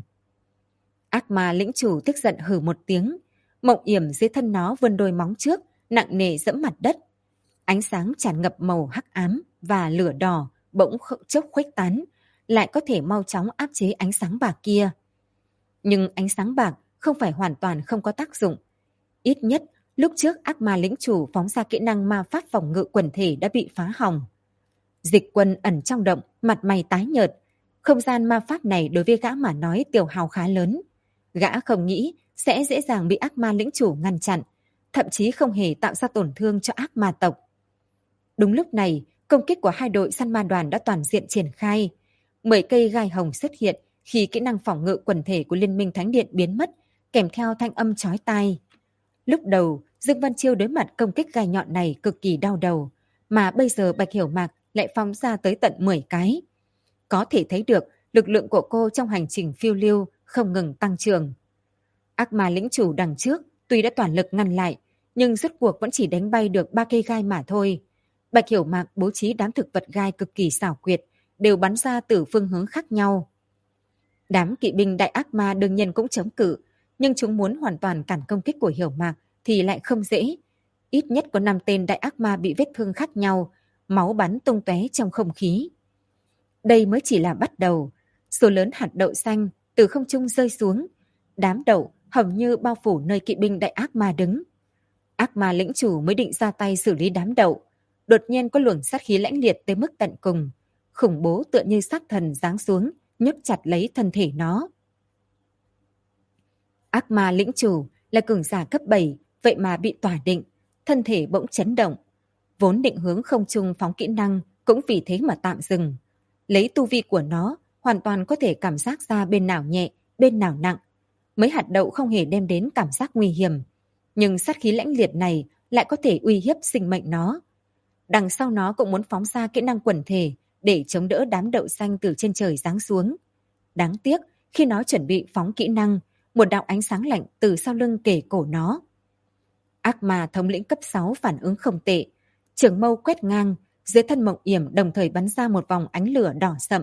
Speaker 1: Ác ma lĩnh chủ tức giận hừ một tiếng. Mộng Yểm dưới thân nó vươn đôi móng trước, nặng nề dẫm mặt đất. Ánh sáng tràn ngập màu hắc ám và lửa đỏ bỗng chốc khuếch tán, lại có thể mau chóng áp chế ánh sáng bạc kia. Nhưng ánh sáng bạc không phải hoàn toàn không có tác dụng. Ít nhất, lúc trước ác ma lĩnh chủ phóng ra kỹ năng ma pháp phòng ngự quần thể đã bị phá hỏng. Dịch Quân ẩn trong động, mặt mày tái nhợt. Không gian ma pháp này đối với gã mà nói tiêu hao khá lớn. Gã không nghĩ sẽ dễ dàng bị ác ma lĩnh chủ ngăn chặn, thậm chí không hề tạo ra tổn thương cho ác ma tộc. Đúng lúc này, công kích của hai đội săn ma đoàn đã toàn diện triển khai. 10 cây gai hồng xuất hiện khi kỹ năng phòng ngự quần thể của Liên minh Thánh Điện biến mất, kèm theo thanh âm chói tai. Lúc đầu, Dương Văn Chiêu đối mặt công kích gai nhọn này cực kỳ đau đầu, mà bây giờ Bạch Hiểu Mạc lại phóng ra tới tận 10 cái. Có thể thấy được lực lượng của cô trong hành trình phiêu lưu không ngừng tăng trưởng. Ác ma lĩnh chủ đằng trước tuy đã toàn lực ngăn lại, nhưng rốt cuộc vẫn chỉ đánh bay được 3 cây gai mà thôi. Bạch Hiểu Mạc bố trí đám thực vật gai cực kỳ xảo quyệt, đều bắn ra từ phương hướng khác nhau. Đám kỵ binh đại ác ma đương nhiên cũng chống cự, nhưng chúng muốn hoàn toàn cản công kích của Hiểu Mạc thì lại không dễ. Ít nhất có 5 tên đại ác ma bị vết thương khác nhau, máu bắn tung tóe trong không khí. Đây mới chỉ là bắt đầu. Số lớn hạt đậu xanh từ không trung rơi xuống. Đám đậu hầu như bao phủ nơi kỵ binh đại ác ma đứng. Ác ma lĩnh chủ mới định ra tay xử lý đám đậu. Đột nhiên có luồng sát khí lãnh liệt tới mức tận cùng. Khủng bố tựa như sát thần giáng xuống, nhốt chặt lấy thân thể nó. Ác ma lĩnh chủ là cường giả cấp 7, vậy mà bị tỏa định, thân thể bỗng chấn động. Vốn định hướng không trung phóng kỹ năng cũng vì thế mà tạm dừng. Lấy tu vi của nó, hoàn toàn có thể cảm giác ra bên nào nhẹ, bên nào nặng. Mấy hạt đậu không hề đem đến cảm giác nguy hiểm, nhưng sát khí lãnh liệt này lại có thể uy hiếp sinh mệnh nó. Đằng sau nó cũng muốn phóng ra kỹ năng quần thể để chống đỡ đám đậu xanh từ trên trời giáng xuống. Đáng tiếc, khi nó chuẩn bị phóng kỹ năng, một đạo ánh sáng lạnh từ sau lưng kề cổ nó. Ác ma thống lĩnh cấp 6 phản ứng không tệ. Trường mâu quét ngang, dưới thân Mộng Yểm đồng thời bắn ra một vòng ánh lửa đỏ sậm.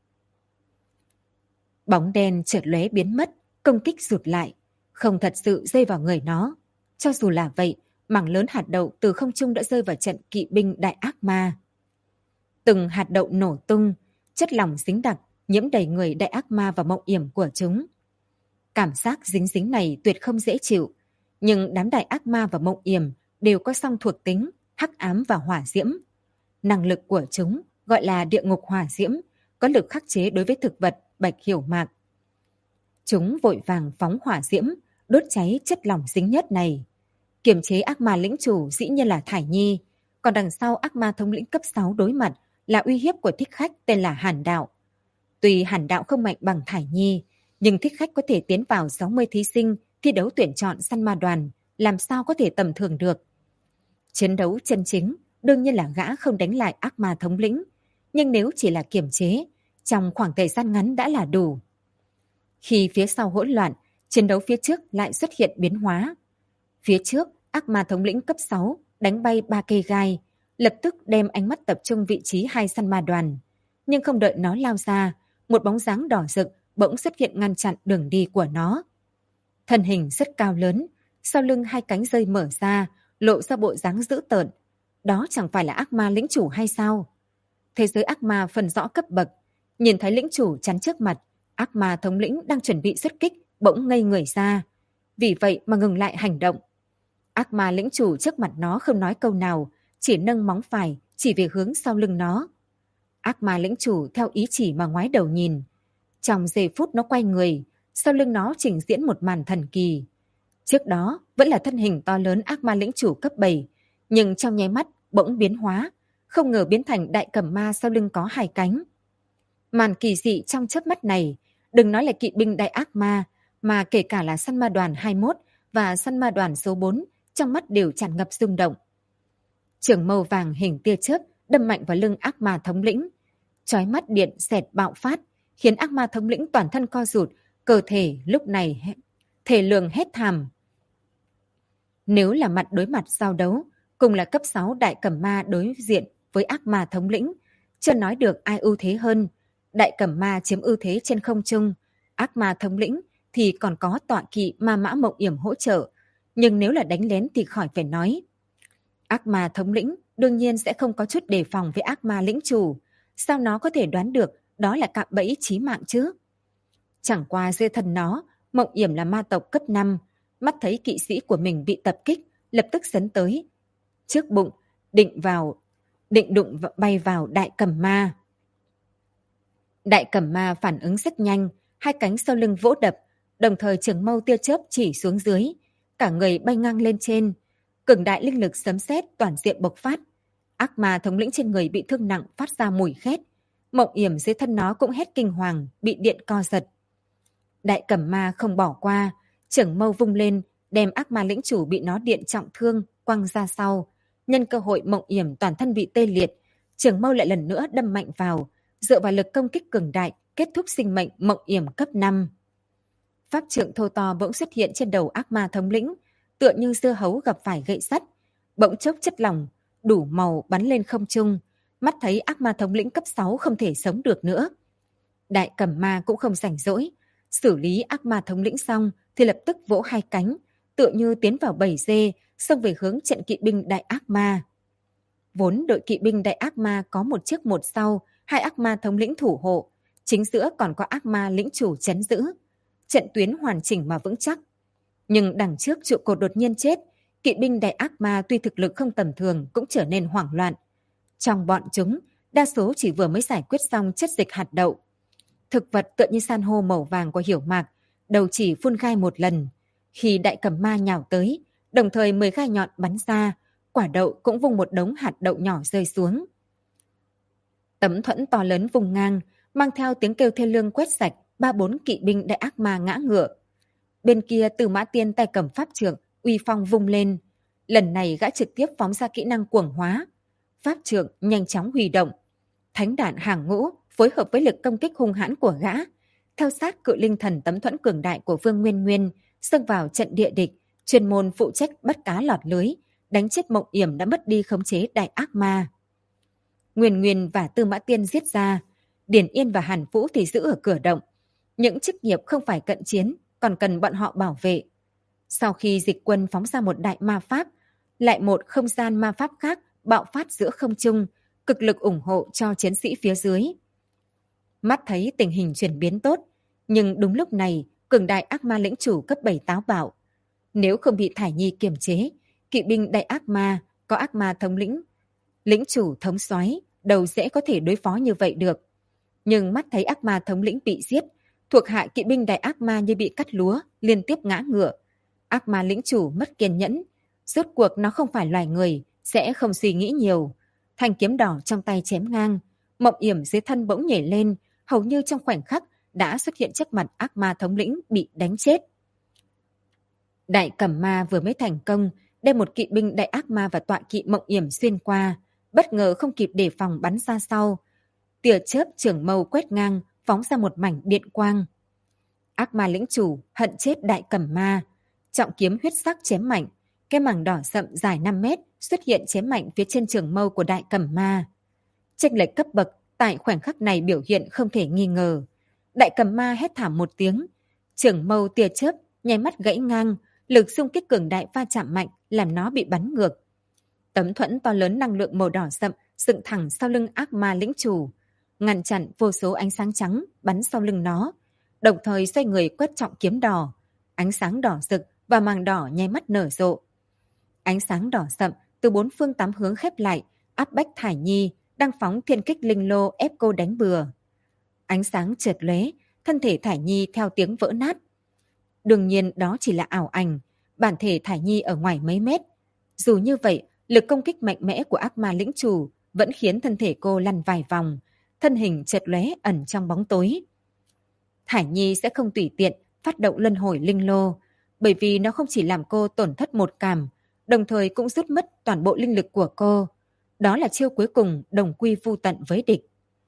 Speaker 1: Bóng đen chợt lóe biến mất, công kích rụt lại, không thật sự rơi vào người nó. Cho dù là vậy, mảng lớn hạt đậu từ không trung đã rơi vào trận kỵ binh đại ác ma. Từng hạt đậu nổ tung, chất lỏng dính đặc, nhiễm đầy người đại ác ma và Mộng Yểm của chúng. Cảm giác dính dính này tuyệt không dễ chịu, nhưng đám đại ác ma và Mộng Yểm đều có song thuộc tính, hắc ám và hỏa diễm. Năng lực của chúng gọi là địa ngục hỏa diễm, có lực khắc chế đối với thực vật Bạch Hiểu Mạc. Chúng vội vàng phóng hỏa diễm, đốt cháy chất lỏng dính nhất này. Kiềm chế ác ma lĩnh chủ dĩ nhiên là Thải Nhi, còn đằng sau ác ma thống lĩnh cấp 6 đối mặt là uy hiếp của thích khách tên là Hàn Đạo. Tuy Hàn Đạo không mạnh bằng Thải Nhi, nhưng thích khách có thể tiến vào 60 thí sinh thi đấu tuyển chọn săn ma đoàn, làm sao có thể tầm thường được. Chiến đấu chân chính, đương nhiên là gã không đánh lại ác ma thống lĩnh, nhưng nếu chỉ là kiềm chế, trong khoảng thời gian ngắn đã là đủ. Khi phía sau hỗn loạn, chiến đấu phía trước lại xuất hiện biến hóa. Phía trước, ác ma thống lĩnh cấp 6 đánh bay 3 cây gai, lập tức đem ánh mắt tập trung vị trí hai săn ma đoàn. Nhưng không đợi nó lao ra, một bóng dáng đỏ rực bỗng xuất hiện ngăn chặn đường đi của nó. Thân hình rất cao lớn, sau lưng hai cánh rơi mở ra, lộ ra bộ dáng dữ tợn. Đó chẳng phải là ác ma lĩnh chủ hay sao? Thế giới ác ma phân rõ cấp bậc, nhìn thấy lĩnh chủ chắn trước mặt, ác ma thống lĩnh đang chuẩn bị xuất kích, bỗng ngây người ra. Vì vậy mà ngừng lại hành động. Ác ma lĩnh chủ trước mặt nó không nói câu nào, chỉ nâng móng phải chỉ về hướng sau lưng nó. Ác ma lĩnh chủ theo ý chỉ mà ngoái đầu nhìn. Trong giây phút nó quay người, sau lưng nó trình diễn một màn thần kỳ. Trước đó vẫn là thân hình to lớn ác ma lĩnh chủ cấp 7, nhưng trong nháy mắt bỗng biến hóa, không ngờ biến thành đại cẩm ma sau lưng có hai cánh. Màn kỳ dị trong chớp mắt này, đừng nói là kỵ binh đại ác ma, mà kể cả là săn ma đoàn 21 và săn ma đoàn số 4, trong mắt đều tràn ngập rung động. Trường mâu vàng hình tia chớp đâm mạnh vào lưng ác ma thống lĩnh. Chói mắt điện xẹt bạo phát, khiến ác ma thống lĩnh toàn thân co rụt, cơ thể lúc này thể lường hét thảm. Nếu là mặt đối mặt giao đấu, cùng là cấp 6 đại cẩm ma đối diện với ác ma thống lĩnh, chưa nói được ai ưu thế hơn. Đại cẩm ma chiếm ưu thế trên không trung, ác ma thống lĩnh thì còn có tọa kỵ ma mã mộng yểm hỗ trợ. Nhưng nếu là đánh lén thì khỏi phải nói. Ác ma thống lĩnh đương nhiên sẽ không có chút đề phòng với ác ma lĩnh chủ. Sao nó có thể đoán được đó là cạm bẫy chí mạng chứ? Chẳng qua dưới thân nó, mộng yểm là ma tộc cấp 5, mắt thấy kỵ sĩ của mình bị tập kích, lập tức sấn tới. Trước bụng, định đụng bay vào đại cẩm ma. Đại cẩm ma phản ứng rất nhanh, hai cánh sau lưng vỗ đập, đồng thời trường mâu tia chớp chỉ xuống dưới, cả người bay ngang lên trên. Cường đại linh lực sấm sét toàn diện bộc phát. Ác ma thống lĩnh trên người bị thương nặng phát ra mùi khét. Mộng yểm dưới thân nó cũng hét kinh hoàng, bị điện co giật. Đại cẩm ma không bỏ qua, trường mâu vung lên, đem ác ma lĩnh chủ bị nó điện trọng thương, quăng ra sau. Nhân cơ hội mộng yểm toàn thân bị tê liệt, trường mâu lại lần nữa đâm mạnh vào, dựa vào lực công kích cường đại, kết thúc sinh mệnh mộng yểm cấp 5. Pháp trượng thô to bỗng xuất hiện trên đầu ác ma thống lĩnh, tựa như dưa hấu gặp phải gậy sắt. Bỗng chốc chất lỏng, đủ màu bắn lên không trung, mắt thấy ác ma thống lĩnh cấp 6 không thể sống được nữa. Đại cẩm ma cũng không rảnh rỗi, xử lý ác ma thống lĩnh xong thì lập tức vỗ hai cánh, tựa như tiến vào bầy dê, xông về hướng trận kỵ binh đại ác ma. Vốn đội kỵ binh đại ác ma có một trước một sau, hai ác ma thống lĩnh thủ hộ, chính giữa còn có ác ma lĩnh chủ trấn giữ. Trận tuyến hoàn chỉnh mà vững chắc. Nhưng đằng trước trụ cột đột nhiên chết, kỵ binh đại ác ma tuy thực lực không tầm thường cũng trở nên hoảng loạn. Trong bọn chúng, đa số chỉ vừa mới giải quyết xong chất dịch hạt đậu. Thực vật tựa như san hô màu vàng của hiểu mạc, đầu chỉ phun gai một lần. Khi đại cẩm ma nhào tới, đồng thời 10 gai nhọn bắn ra, quả đậu cũng vung một đống hạt đậu nhỏ rơi xuống. Tấm thuẫn to lớn vùng ngang, mang theo tiếng kêu thê lương quét sạch, 3-4 kỵ binh đại ác ma ngã ngựa. Bên kia Từ Mã Tiên tay cầm pháp trượng, uy phong vung lên. Lần này gã trực tiếp phóng ra kỹ năng cuồng hóa. Pháp trượng nhanh chóng huy động. Thánh đạn hàng ngũ phối hợp với lực công kích hung hãn của gã. Theo sát cự linh thần tấm thuẫn cường đại của Vương Nguyên Nguyên, xông vào trận địa địch, chuyên môn phụ trách bắt cá lọt lưới, đánh chết mộng yểm đã mất đi khống chế đại ác ma. Nguyên Nguyên và Tư Mã Tiên giết ra, Điển Yên và Hàn Vũ thì giữ ở cửa động. Những chức nghiệp không phải cận chiến, còn cần bọn họ bảo vệ. Sau khi dịch quân phóng ra một đại ma pháp, lại một không gian ma pháp khác bạo phát giữa không trung, cực lực ủng hộ cho chiến sĩ phía dưới. Mắt thấy tình hình chuyển biến tốt, nhưng đúng lúc này, cường đại ác ma lĩnh chủ cấp 7 táo bạo. Nếu không bị Thải Nhi kiềm chế, kỵ binh đại ác ma, có ác ma thống lĩnh, lĩnh chủ thống soái, đầu dễ có thể đối phó như vậy được. Nhưng mắt thấy ác ma thống lĩnh bị giết, thuộc hạ kỵ binh đại ác ma như bị cắt lúa, liên tiếp ngã ngựa. Ác ma lĩnh chủ mất kiên nhẫn, rốt cuộc nó không phải loài người, sẽ không suy nghĩ nhiều. Thanh kiếm đỏ trong tay chém ngang, mộng yểm dưới thân bỗng nhảy lên, hầu như trong khoảnh khắc đã xuất hiện trước mặt ác ma thống lĩnh bị đánh chết. Đại cẩm ma vừa mới thành công, đem một kỵ binh đại ác ma và tọa kỵ mộng yểm xuyên qua, bất ngờ không kịp đề phòng bắn ra sau. Tia chớp trường mâu quét ngang, phóng ra một mảnh điện quang. Ác ma lĩnh chủ hận chết đại cẩm ma, trọng kiếm huyết sắc chém mạnh, cái mảng đỏ sậm dài 5 mét xuất hiện chém mạnh phía trên trường mâu của đại cẩm ma. Chênh lệch cấp bậc tại khoảnh khắc này biểu hiện không thể nghi ngờ. Đại cẩm ma hét thảm một tiếng, trường mâu tia chớp nháy mắt gãy ngang, lực xung kích cường đại va chạm mạnh làm nó bị bắn ngược. Tấm thuẫn to lớn năng lượng màu đỏ sậm dựng thẳng sau lưng ác ma lĩnh chủ, ngăn chặn vô số ánh sáng trắng bắn sau lưng nó, đồng thời xoay người quét trọng kiếm đỏ. Ánh sáng đỏ rực và màng đỏ nháy mắt nở rộ. Ánh sáng đỏ sậm từ 4 phương 8 hướng khép lại, áp bách Thải Nhi đang phóng thiên kích linh lô ép cô đánh bừa. Ánh sáng chợt lóe, thân thể Thải Nhi theo tiếng vỡ nát. Đương nhiên đó chỉ là ảo ảnh, bản thể Thải Nhi ở ngoài mấy mét. Dù như vậy, lực công kích mạnh mẽ của ác ma lĩnh chủ vẫn khiến thân thể cô lăn vài vòng, thân hình chợt lóe ẩn trong bóng tối. Thải Nhi sẽ không tùy tiện phát động luân hồi linh lô, bởi vì nó không chỉ làm cô tổn thất một cảm, đồng thời cũng rút mất toàn bộ linh lực của cô. Đó là chiêu cuối cùng đồng quy vu tận với địch.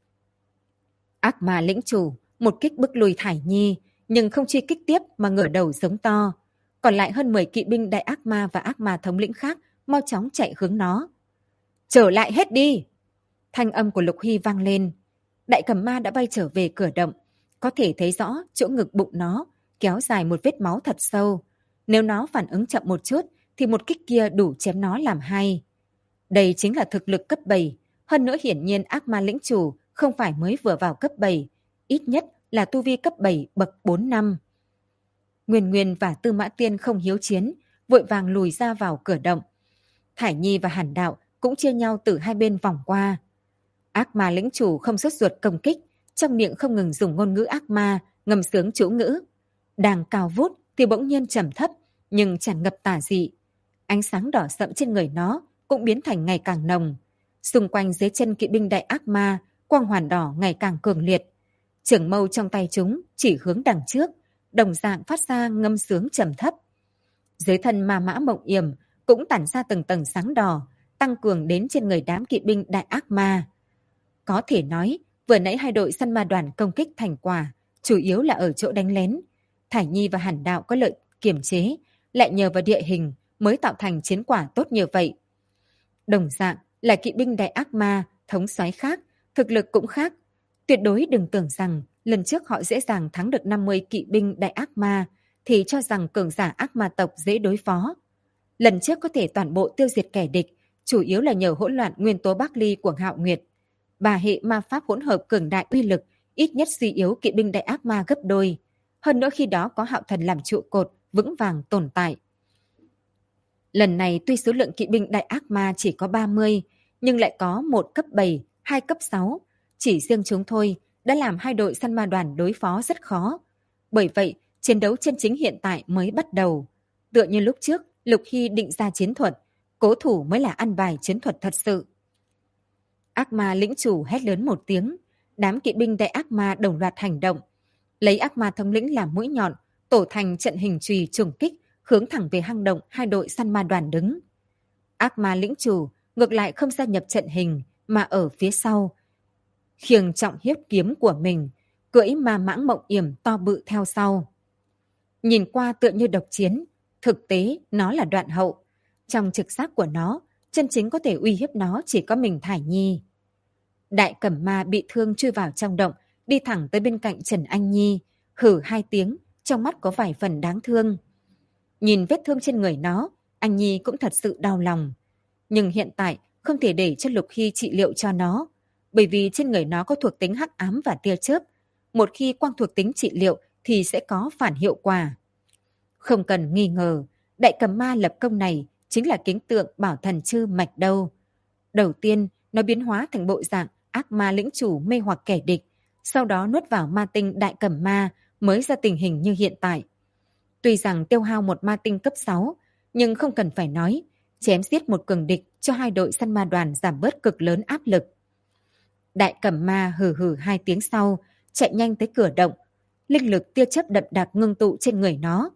Speaker 1: Ác ma lĩnh chủ một kích bức lùi Thải Nhi, nhưng không chi kích tiếp mà ngửa đầu giống to. Còn lại hơn 10 kỵ binh đại ác ma và ác ma thống lĩnh khác mau chóng chạy hướng nó. Trở lại hết đi! Thanh âm của Lục Hy vang lên. Đại cầm ma đã bay trở về cửa động, có thể thấy rõ chỗ ngực bụng nó kéo dài một vết máu thật sâu. Nếu nó phản ứng chậm một chút thì một kích kia đủ chém nó làm hai. Đây chính là thực lực cấp 7, hơn nữa hiển nhiên ác ma lĩnh chủ không phải mới vừa vào cấp 7, ít nhất là tu vi cấp 7 bậc 4 năm. Nguyên Nguyên và Tư Mã Tiên không hiếu chiến, vội vàng lùi ra vào cửa động. Thải Nhi và Hàn Đạo cũng chia nhau từ hai bên vòng qua. Ác ma lĩnh chủ không sốt ruột công kích, trong miệng không ngừng dùng ngôn ngữ ác ma, ngâm sướng chú ngữ. Đang cao vút thì bỗng nhiên trầm thấp, nhưng tràn ngập tà dị. Ánh sáng đỏ sậm trên người nó cũng biến thành ngày càng nồng. Xung quanh dưới chân kỵ binh đại ác ma, quang hoàn đỏ ngày càng cường liệt. Trường mâu trong tay chúng chỉ hướng đằng trước, đồng dạng phát ra ngâm sướng trầm thấp. Dưới thân ma mã mộng yểm cũng tản ra từng tầng sáng đỏ, tăng cường đến trên người đám kỵ binh đại ác ma. Có thể nói, vừa nãy hai đội săn ma đoàn công kích thành quả, chủ yếu là ở chỗ đánh lén. Thải Nhi và Hàn Đạo có lợi kiềm chế, lại nhờ vào địa hình mới tạo thành chiến quả tốt như vậy. Đồng dạng là kỵ binh đại ác ma, thống soái khác, thực lực cũng khác. Tuyệt đối đừng tưởng rằng lần trước họ dễ dàng thắng được 50 kỵ binh đại ác ma, thì cho rằng cường giả ác ma tộc dễ đối phó. Lần trước có thể toàn bộ tiêu diệt kẻ địch, chủ yếu là nhờ hỗn loạn nguyên tố Bắc Ly của Hạo Nguyệt. Bà hệ ma pháp hỗn hợp cường đại uy lực, ít nhất suy yếu kỵ binh đại ác ma gấp đôi. Hơn nữa khi đó có Hạo Thần làm trụ cột, vững vàng tồn tại. Lần này tuy số lượng kỵ binh đại ác ma chỉ có 30, nhưng lại có một cấp 7, 2 cấp 6. Chỉ riêng chúng thôi đã làm hai đội săn ma đoàn đối phó rất khó. Bởi vậy, chiến đấu chân chính hiện tại mới bắt đầu. Tựa như lúc trước, Lục Hy định ra chiến thuật, cố thủ mới là ăn bài chiến thuật thật sự. Ác ma lĩnh chủ hét lớn một tiếng, đám kỵ binh đại ác ma đồng loạt hành động. Lấy ác ma thống lĩnh làm mũi nhọn, tổ thành trận hình chùy trùng kích, hướng thẳng về hang động hai đội săn ma đoàn đứng. Ác ma lĩnh chủ ngược lại không gia nhập trận hình mà ở phía sau, khiêng trọng hiếp kiếm của mình, cưỡi ma mãng mộng yểm to bự theo sau. Nhìn qua tựa như độc chiến, thực tế nó là đoạn hậu. Trong trực giác của nó, chân chính có thể uy hiếp nó chỉ có mình Thải Nhi. Đại cẩm ma bị thương chui vào trong động, đi thẳng tới bên cạnh Trần Anh Nhi, hử hai tiếng, trong mắt có vài phần đáng thương. Nhìn vết thương trên người nó, anh Nhi cũng thật sự đau lòng. Nhưng hiện tại không thể để cho Lục Hy trị liệu cho nó, bởi vì trên người nó có thuộc tính hắc ám và tia chớp. Một khi quang thuộc tính trị liệu thì sẽ có phản hiệu quả. Không cần nghi ngờ, đại cầm ma lập công này chính là kính tượng bảo thần chư mạch đâu. Đầu tiên, nó biến hóa thành bộ dạng ác ma lĩnh chủ mê hoặc kẻ địch, sau đó nuốt vào ma tinh đại cầm ma mới ra tình hình như hiện tại. Tuy rằng tiêu hao một ma tinh cấp 6, nhưng không cần phải nói, chém giết một cường địch cho hai đội săn ma đoàn giảm bớt cực lớn áp lực. Đại cẩm ma hừ hừ hai tiếng sau, chạy nhanh tới cửa động, linh lực tia chớp đậm đặc ngưng tụ trên người nó.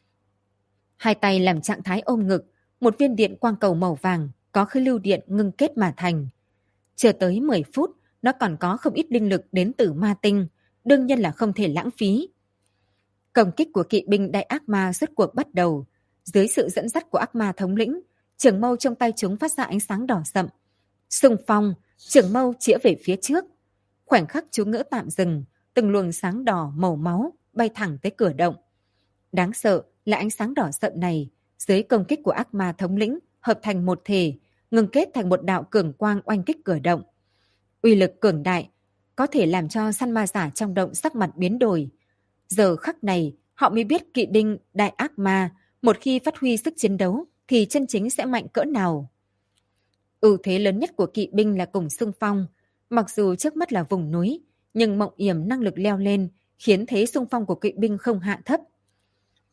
Speaker 1: Hai tay làm trạng thái ôm ngực, một viên điện quang cầu màu vàng có khối lưu điện ngưng kết mà thành. Chưa tới 10 phút, nó còn có không ít linh lực đến từ ma tinh, đương nhiên là không thể lãng phí. Công kích của kỵ binh đại ác ma rốt cuộc bắt đầu. Dưới sự dẫn dắt của ác ma thống lĩnh, trường mâu trong tay chúng phát ra ánh sáng đỏ sậm. Xung phong, trường mâu chĩa về phía trước. Khoảnh khắc chú ngữ tạm dừng, từng luồng sáng đỏ màu máu bay thẳng tới cửa động. Đáng sợ là ánh sáng đỏ sậm này, dưới công kích của ác ma thống lĩnh, hợp thành một thể, ngưng kết thành một đạo cường quang oanh kích cửa động. Uy lực cường đại, có thể làm cho săn ma giả trong động sắc mặt biến đổi. Giờ khắc này, họ mới biết kỵ binh đại ác ma, một khi phát huy sức chiến đấu, thì chân chính sẽ mạnh cỡ nào. Ưu thế lớn nhất của kỵ binh là cùng xung phong. Mặc dù trước mắt là vùng núi, nhưng mộng yểm năng lực leo lên, khiến thế xung phong của kỵ binh không hạ thấp.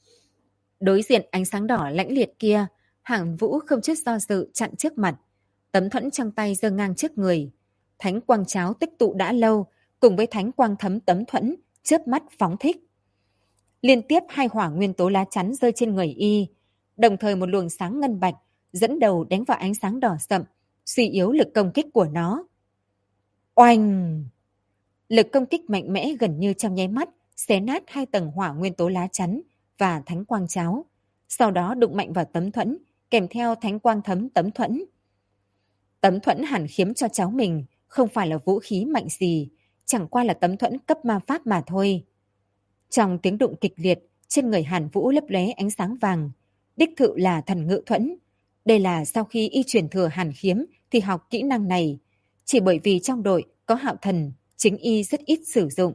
Speaker 1: Đối diện ánh sáng đỏ lãnh liệt kia, Hạng Vũ không chút do dự chặn trước mặt. Tấm thuẫn trong tay giơ ngang trước người. Thánh quang cháo tích tụ đã lâu, cùng với thánh quang thấm tấm thuẫn, chớp mắt phóng thích. Liên tiếp hai hỏa nguyên tố lá chắn rơi trên người y, đồng thời một luồng sáng ngân bạch dẫn đầu đánh vào ánh sáng đỏ sậm, suy yếu lực công kích của nó. Oanh! Lực công kích mạnh mẽ gần như trong nháy mắt xé nát hai tầng hỏa nguyên tố lá chắn và thánh quang cháo, sau đó đụng mạnh vào tấm thuẫn, kèm theo thánh quang thấm tấm thuẫn. Tấm thuẫn Hàn Khiếm cho cháu mình không phải là vũ khí mạnh gì, chẳng qua là tấm thuẫn cấp ma pháp mà thôi. Trong tiếng đụng kịch liệt, trên người Hàn Vũ lấp lóe ánh sáng vàng, đích thự là thần ngự thuẫn. Đây là sau khi y truyền thừa Hàn Khiếm thì học kỹ năng này, chỉ bởi vì trong đội có Hạo Thần, chính y rất ít sử dụng.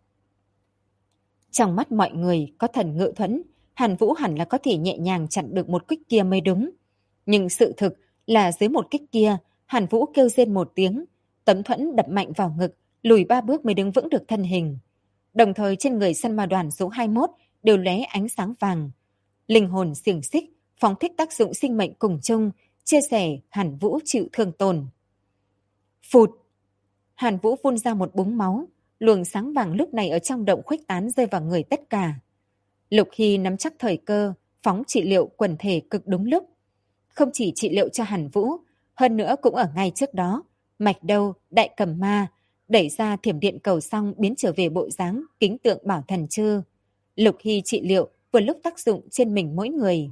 Speaker 1: Trong mắt mọi người có thần ngự thuẫn, Hàn Vũ hẳn là có thể nhẹ nhàng chặn được một kích kia mới đúng. Nhưng sự thực là dưới một kích kia, Hàn Vũ kêu rên một tiếng, tấm thuẫn đập mạnh vào ngực, lùi 3 bước mới đứng vững được thân hình. Đồng thời trên người săn ma đoàn số 21 đều lóe ánh sáng vàng. Linh hồn xiềng xích, phóng thích tác dụng sinh mệnh cùng chung, chia sẻ Hàn Vũ chịu thương tổn. Phụt! Hàn Vũ phun ra một búng máu, luồng sáng vàng lúc này ở trong động khuếch tán rơi vào người tất cả. Lục Hy nắm chắc thời cơ, phóng trị liệu quần thể cực đúng lúc. Không chỉ trị liệu cho Hàn Vũ, hơn nữa cũng ở ngay trước đó, Mạch Đâu, Đại Cầm Ma, đẩy ra thiểm điện cầu xong biến trở về bộ dáng kính tượng bảo thần chư. Lục Hy trị liệu vừa lúc tác dụng trên mình mỗi người.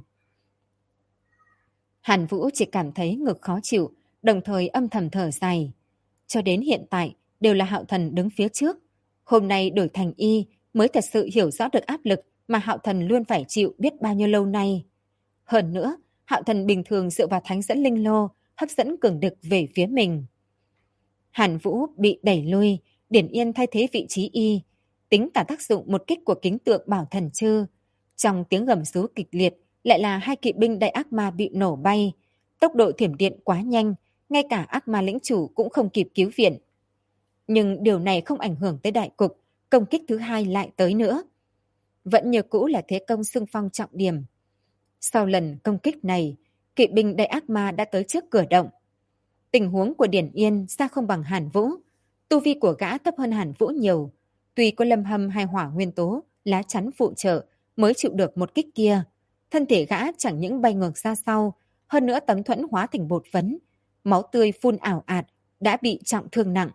Speaker 1: Hàn Vũ chỉ cảm thấy ngực khó chịu, đồng thời âm thầm thở dài. Cho đến hiện tại đều là Hạo Thần đứng phía trước. Hôm nay đổi thành y mới thật sự hiểu rõ được áp lực mà Hạo Thần luôn phải chịu biết bao nhiêu lâu nay. Hơn nữa, Hạo Thần bình thường dựa vào thánh dẫn linh lô, hấp dẫn cường địch về phía mình. Hàn Vũ bị đẩy lui, Điển Yên thay thế vị trí y, tính cả tác dụng một kích của kính tượng bảo thần chư. Trong tiếng gầm rú kịch liệt, lại là hai kỵ binh đại ác ma bị nổ bay. Tốc độ thiểm điện quá nhanh, ngay cả ác ma lĩnh chủ cũng không kịp cứu viện. Nhưng điều này không ảnh hưởng tới đại cục, công kích thứ hai lại tới nữa. Vẫn như cũ là thế công xung phong trọng điểm. Sau lần công kích này, kỵ binh đại ác ma đã tới trước cửa động. Tình huống của Điển Yên xa không bằng Hàn Vũ. Tu vi của gã thấp hơn Hàn Vũ nhiều. Tuy có lâm hâm hay hỏa nguyên tố, lá chắn phụ trợ mới chịu được một kích kia. Thân thể gã chẳng những bay ngược ra sau, hơn nữa tấm thuẫn hóa thành bột phấn. Máu tươi phun ảo ạt, đã bị trọng thương nặng.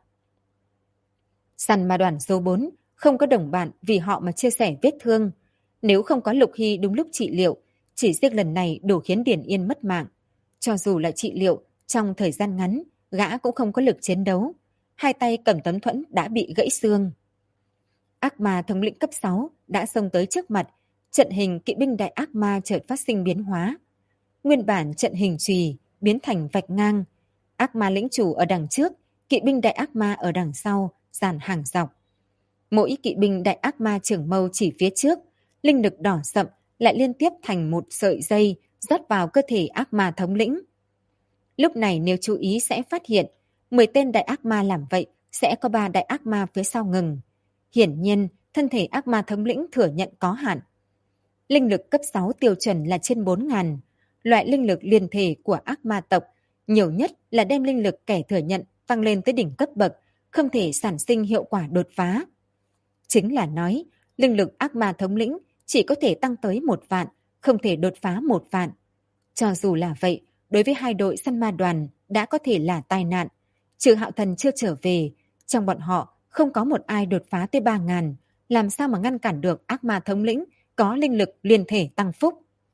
Speaker 1: Săn ma đoàn số 4 không có đồng bạn vì họ mà chia sẻ vết thương. Nếu không có Lục Hy đúng lúc trị liệu, chỉ riêng lần này đủ khiến Điển Yên mất mạng. Cho dù là trị liệu, trong thời gian ngắn, gã cũng không có lực chiến đấu. Hai tay cầm tấm thuẫn đã bị gãy xương. Ác ma thống lĩnh cấp 6 đã xông tới trước mặt, trận hình kỵ binh đại ác ma chợt phát sinh biến hóa. Nguyên bản trận hình chùy biến thành vạch ngang. Ác ma lĩnh chủ ở đằng trước, kỵ binh đại ác ma ở đằng sau, dàn hàng dọc. Mỗi kỵ binh đại ác ma trưởng mâu chỉ phía trước, linh lực đỏ sậm lại liên tiếp thành một sợi dây rót vào cơ thể ác ma thống lĩnh. Lúc này nếu chú ý sẽ phát hiện 10 tên đại ác ma làm vậy sẽ có 3 đại ác ma phía sau ngừng. Hiển nhiên, thân thể ác ma thống lĩnh thừa nhận có hạn. Linh lực cấp 6 tiêu chuẩn là trên 4.000. Loại linh lực liên thể của ác ma tộc nhiều nhất là đem linh lực kẻ thừa nhận tăng lên tới đỉnh cấp bậc, không thể sản sinh hiệu quả đột phá. Chính là nói, linh lực ác ma thống lĩnh chỉ có thể tăng tới 1 vạn, không thể đột phá 1 vạn. Cho dù là vậy, đối với hai đội săn ma đoàn đã có thể là tai nạn. Trừ Hạo Thần chưa trở về, trong bọn họ không có một ai đột phá tới 3.000, làm sao mà ngăn cản được ác ma thống lĩnh có linh lực liên thể tăng phúc.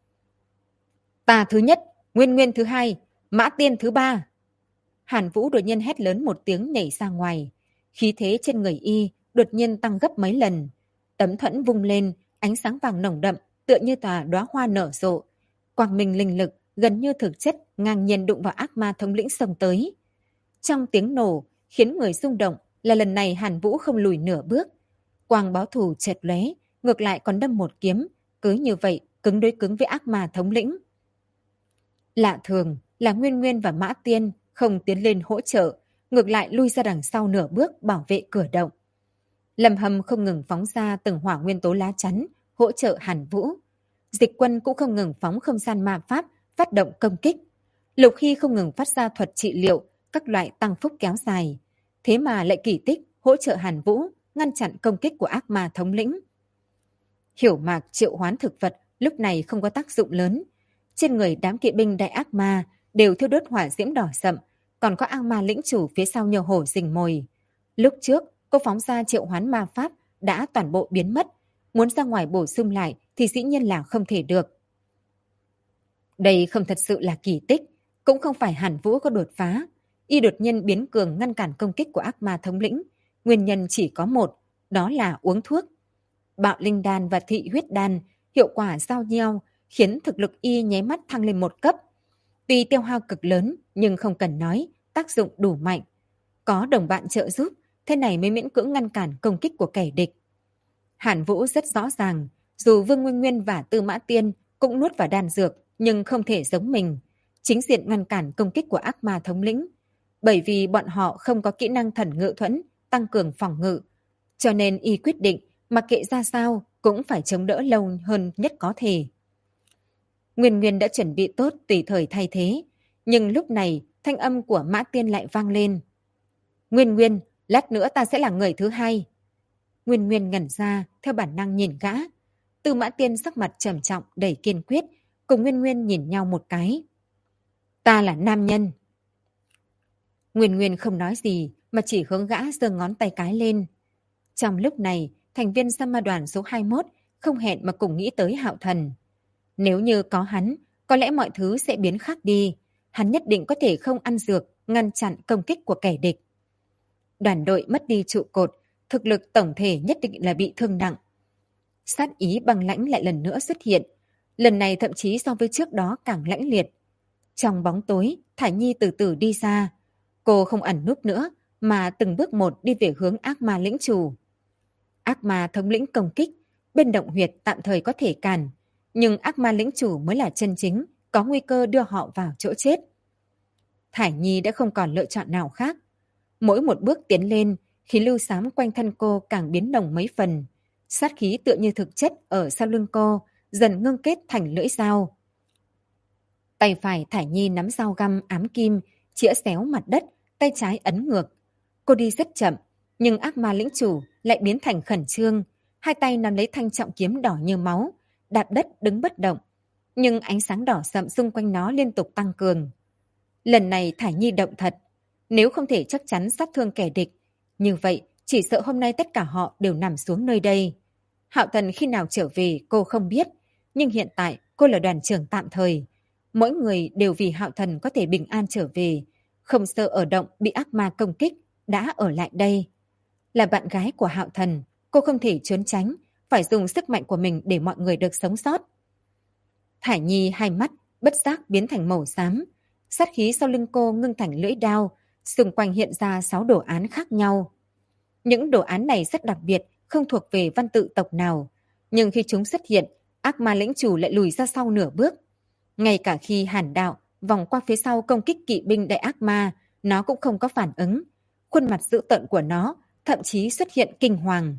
Speaker 1: Tà thứ nhất, Nguyên Nguyên thứ hai, Mã Tiên thứ ba. Hàn Vũ đột nhiên hét lớn một tiếng nhảy ra ngoài. Khí thế trên người y đột nhiên tăng gấp mấy lần. Tấm thuẫn vung lên, ánh sáng vàng nồng đậm, tựa như tòa đóa hoa nở rộ. Quang minh linh lực gần như thực chất ngang nhiên đụng vào ác ma thống lĩnh xông tới. Trong tiếng nổ, khiến người rung động là lần này Hàn Vũ không lùi nửa bước. Quang báo thù chợt lóe, ngược lại còn đâm một kiếm, cứ như vậy cứng đối cứng với ác ma thống lĩnh. Lạ thường là Nguyên Nguyên và Mã Tiên không tiến lên hỗ trợ, ngược lại lui ra đằng sau nửa bước bảo vệ cửa động. Lâm Hâm không ngừng phóng ra từng hỏa nguyên tố lá chắn, hỗ trợ Hàn Vũ. Dịch Quân cũng không ngừng phóng không gian ma pháp, phát động công kích. Lục Hy không ngừng phát ra thuật trị liệu, các loại tăng phúc kéo dài. Thế mà lại kỳ tích hỗ trợ Hàn Vũ ngăn chặn công kích của ác ma thống lĩnh. Hiểu mạc triệu hoán thực vật lúc này không có tác dụng lớn. Trên người đám kỵ binh đại ác ma đều thiêu đốt hỏa diễm đỏ sậm, còn có ác ma lĩnh chủ phía sau nhiều hổ rình mồi. Lúc trước, cô phóng ra triệu hoán ma pháp đã toàn bộ biến mất, muốn ra ngoài bổ sung lại thì dĩ nhiên là không thể được. Đây không thật sự là kỳ tích, cũng không phải Hàn Vũ có đột phá. Y đột nhiên biến cường ngăn cản công kích của ác ma thống lĩnh. Nguyên nhân chỉ có một, đó là uống thuốc. Bạo linh đan và thị huyết đan hiệu quả giao nhau, khiến thực lực Y nháy mắt thăng lên một cấp. Tuy tiêu hao cực lớn, nhưng không cần nói, tác dụng đủ mạnh. Có đồng bạn trợ giúp, thế này mới miễn cưỡng ngăn cản công kích của kẻ địch. Hàn Vũ rất rõ ràng, dù Vương Nguyên Nguyên và Tư Mã Tiên cũng nuốt vào đan dược, nhưng không thể giống mình, chính diện ngăn cản công kích của ác ma thống lĩnh. Bởi vì bọn họ không có kỹ năng thần ngự thuẫn, tăng cường phòng ngự. Cho nên Y quyết định, mặc kệ ra sao, cũng phải chống đỡ lâu hơn nhất có thể. Nguyên Nguyên đã chuẩn bị tốt tùy thời thay thế, nhưng lúc này thanh âm của Mã Tiên lại vang lên. Nguyên Nguyên, lát nữa ta sẽ là người thứ hai. Nguyên Nguyên ngẩn ra, theo bản năng nhìn gã. Tư Mã Tiên sắc mặt trầm trọng đầy kiên quyết, cùng Nguyên Nguyên nhìn nhau một cái. Ta là nam nhân. Nguyên Nguyên không nói gì, mà chỉ hướng gã giơ ngón tay cái lên. Trong lúc này, thành viên Sama đoàn số 21 không hẹn mà cùng nghĩ tới Hạo Thần. Nếu như có hắn, có lẽ mọi thứ sẽ biến khác đi. Hắn nhất định có thể không ăn dược, ngăn chặn công kích của kẻ địch. Đoàn đội mất đi trụ cột, thực lực tổng thể nhất định là bị thương nặng. Sát ý băng lãnh lại lần nữa xuất hiện. Lần này thậm chí so với trước đó càng lãnh liệt. Trong bóng tối, Thải Nhi từ từ đi ra. Cô không ẩn núp nữa, mà từng bước một đi về hướng ác ma lĩnh chủ. Ác ma thống lĩnh công kích, bên động huyệt tạm thời có thể cản. Nhưng ác ma lĩnh chủ mới là chân chính, có nguy cơ đưa họ vào chỗ chết. Thải Nhi đã không còn lựa chọn nào khác. Mỗi một bước tiến lên, khí lưu xám quanh thân cô càng biến nồng mấy phần. Sát khí tựa như thực chất ở sau lưng cô, dần ngưng kết thành lưỡi dao. Tay phải Thải Nhi nắm dao găm ám kim, chĩa xéo mặt đất, tay trái ấn ngược. Cô đi rất chậm, nhưng ác ma lĩnh chủ lại biến thành khẩn trương. Hai tay nắm lấy thanh trọng kiếm đỏ như máu, đạp đất đứng bất động. Nhưng ánh sáng đỏ sậm xung quanh nó liên tục tăng cường. Lần này Thải Nhi động thật. Nếu không thể chắc chắn sát thương kẻ địch, như vậy chỉ sợ hôm nay tất cả họ đều nằm xuống nơi đây. Hạo Thần khi nào trở về cô không biết, nhưng hiện tại cô là đoàn trưởng tạm thời. Mỗi người đều vì Hạo Thần có thể bình an trở về, không sợ ở động bị ác ma công kích, đã ở lại đây. Là bạn gái của Hạo Thần, cô không thể trốn tránh, phải dùng sức mạnh của mình để mọi người được sống sót. Thải Nhi hai mắt bất giác biến thành màu xám, sát khí sau lưng cô ngưng thành lưỡi đao, xung quanh hiện ra 6 đồ án khác nhau. Những đồ án này rất đặc biệt, không thuộc về văn tự tộc nào, nhưng khi chúng xuất hiện, ác ma lĩnh chủ lại lùi ra sau nửa bước. Ngay cả khi Hàn Đạo vòng qua phía sau công kích kỵ binh đại ác ma, nó cũng không có phản ứng. Khuôn mặt dữ tợn của nó thậm chí xuất hiện kinh hoàng.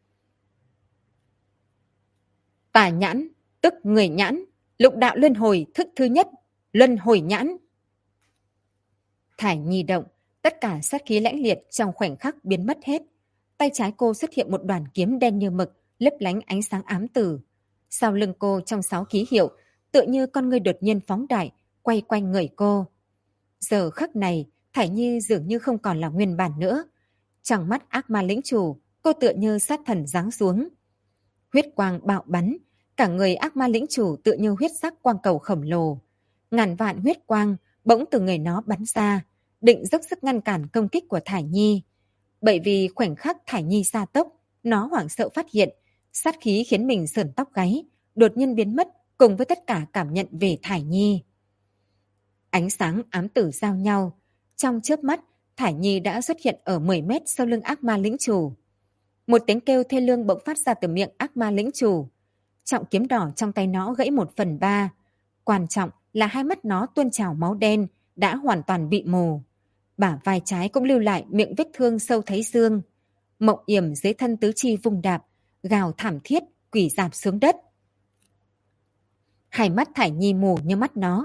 Speaker 1: Tà nhãn, tức người nhãn, lục đạo luân hồi thức thứ nhất, luân hồi nhãn. Thải Nhi động, tất cả sát khí lãnh liệt trong khoảnh khắc biến mất hết. Tay trái cô xuất hiện một đoàn kiếm đen như mực, lấp lánh ánh sáng ám tử. Sau lưng cô trong 6 ký hiệu, tựa như con ngươi đột nhiên phóng đại, quay quanh người cô. Giờ khắc này, Thải Nhi dường như không còn là nguyên bản nữa. Trong mắt ác ma lĩnh chủ, cô tựa như sát thần giáng xuống. Huyết quang bạo bắn, cả người ác ma lĩnh chủ tựa như huyết sắc quang cầu khổng lồ. Ngàn vạn huyết quang bỗng từ người nó bắn ra, định dốc sức ngăn cản công kích của Thải Nhi. Bởi vì khoảnh khắc Thải Nhi xa tốc, nó hoảng sợ phát hiện, sát khí khiến mình sởn tóc gáy, đột nhiên biến mất cùng với tất cả cảm nhận về Thải Nhi. Ánh sáng ám tử giao nhau, trong chớp mắt, Thải Nhi đã xuất hiện ở 10 mét sau lưng ác ma lĩnh chủ. Một tiếng kêu thê lương bỗng phát ra từ miệng ác ma lĩnh chủ. Trọng kiếm đỏ trong tay nó gãy 1/3. Quan trọng là hai mắt nó tuôn trào máu đen, đã hoàn toàn bị mù. Bả vai trái cũng lưu lại miệng vết thương sâu thấy xương. Mộng yểm dưới thân tứ chi vung đạp, gào thảm thiết, quỳ rạp xuống đất. Hai mắt Thải Nhi mù như mắt nó.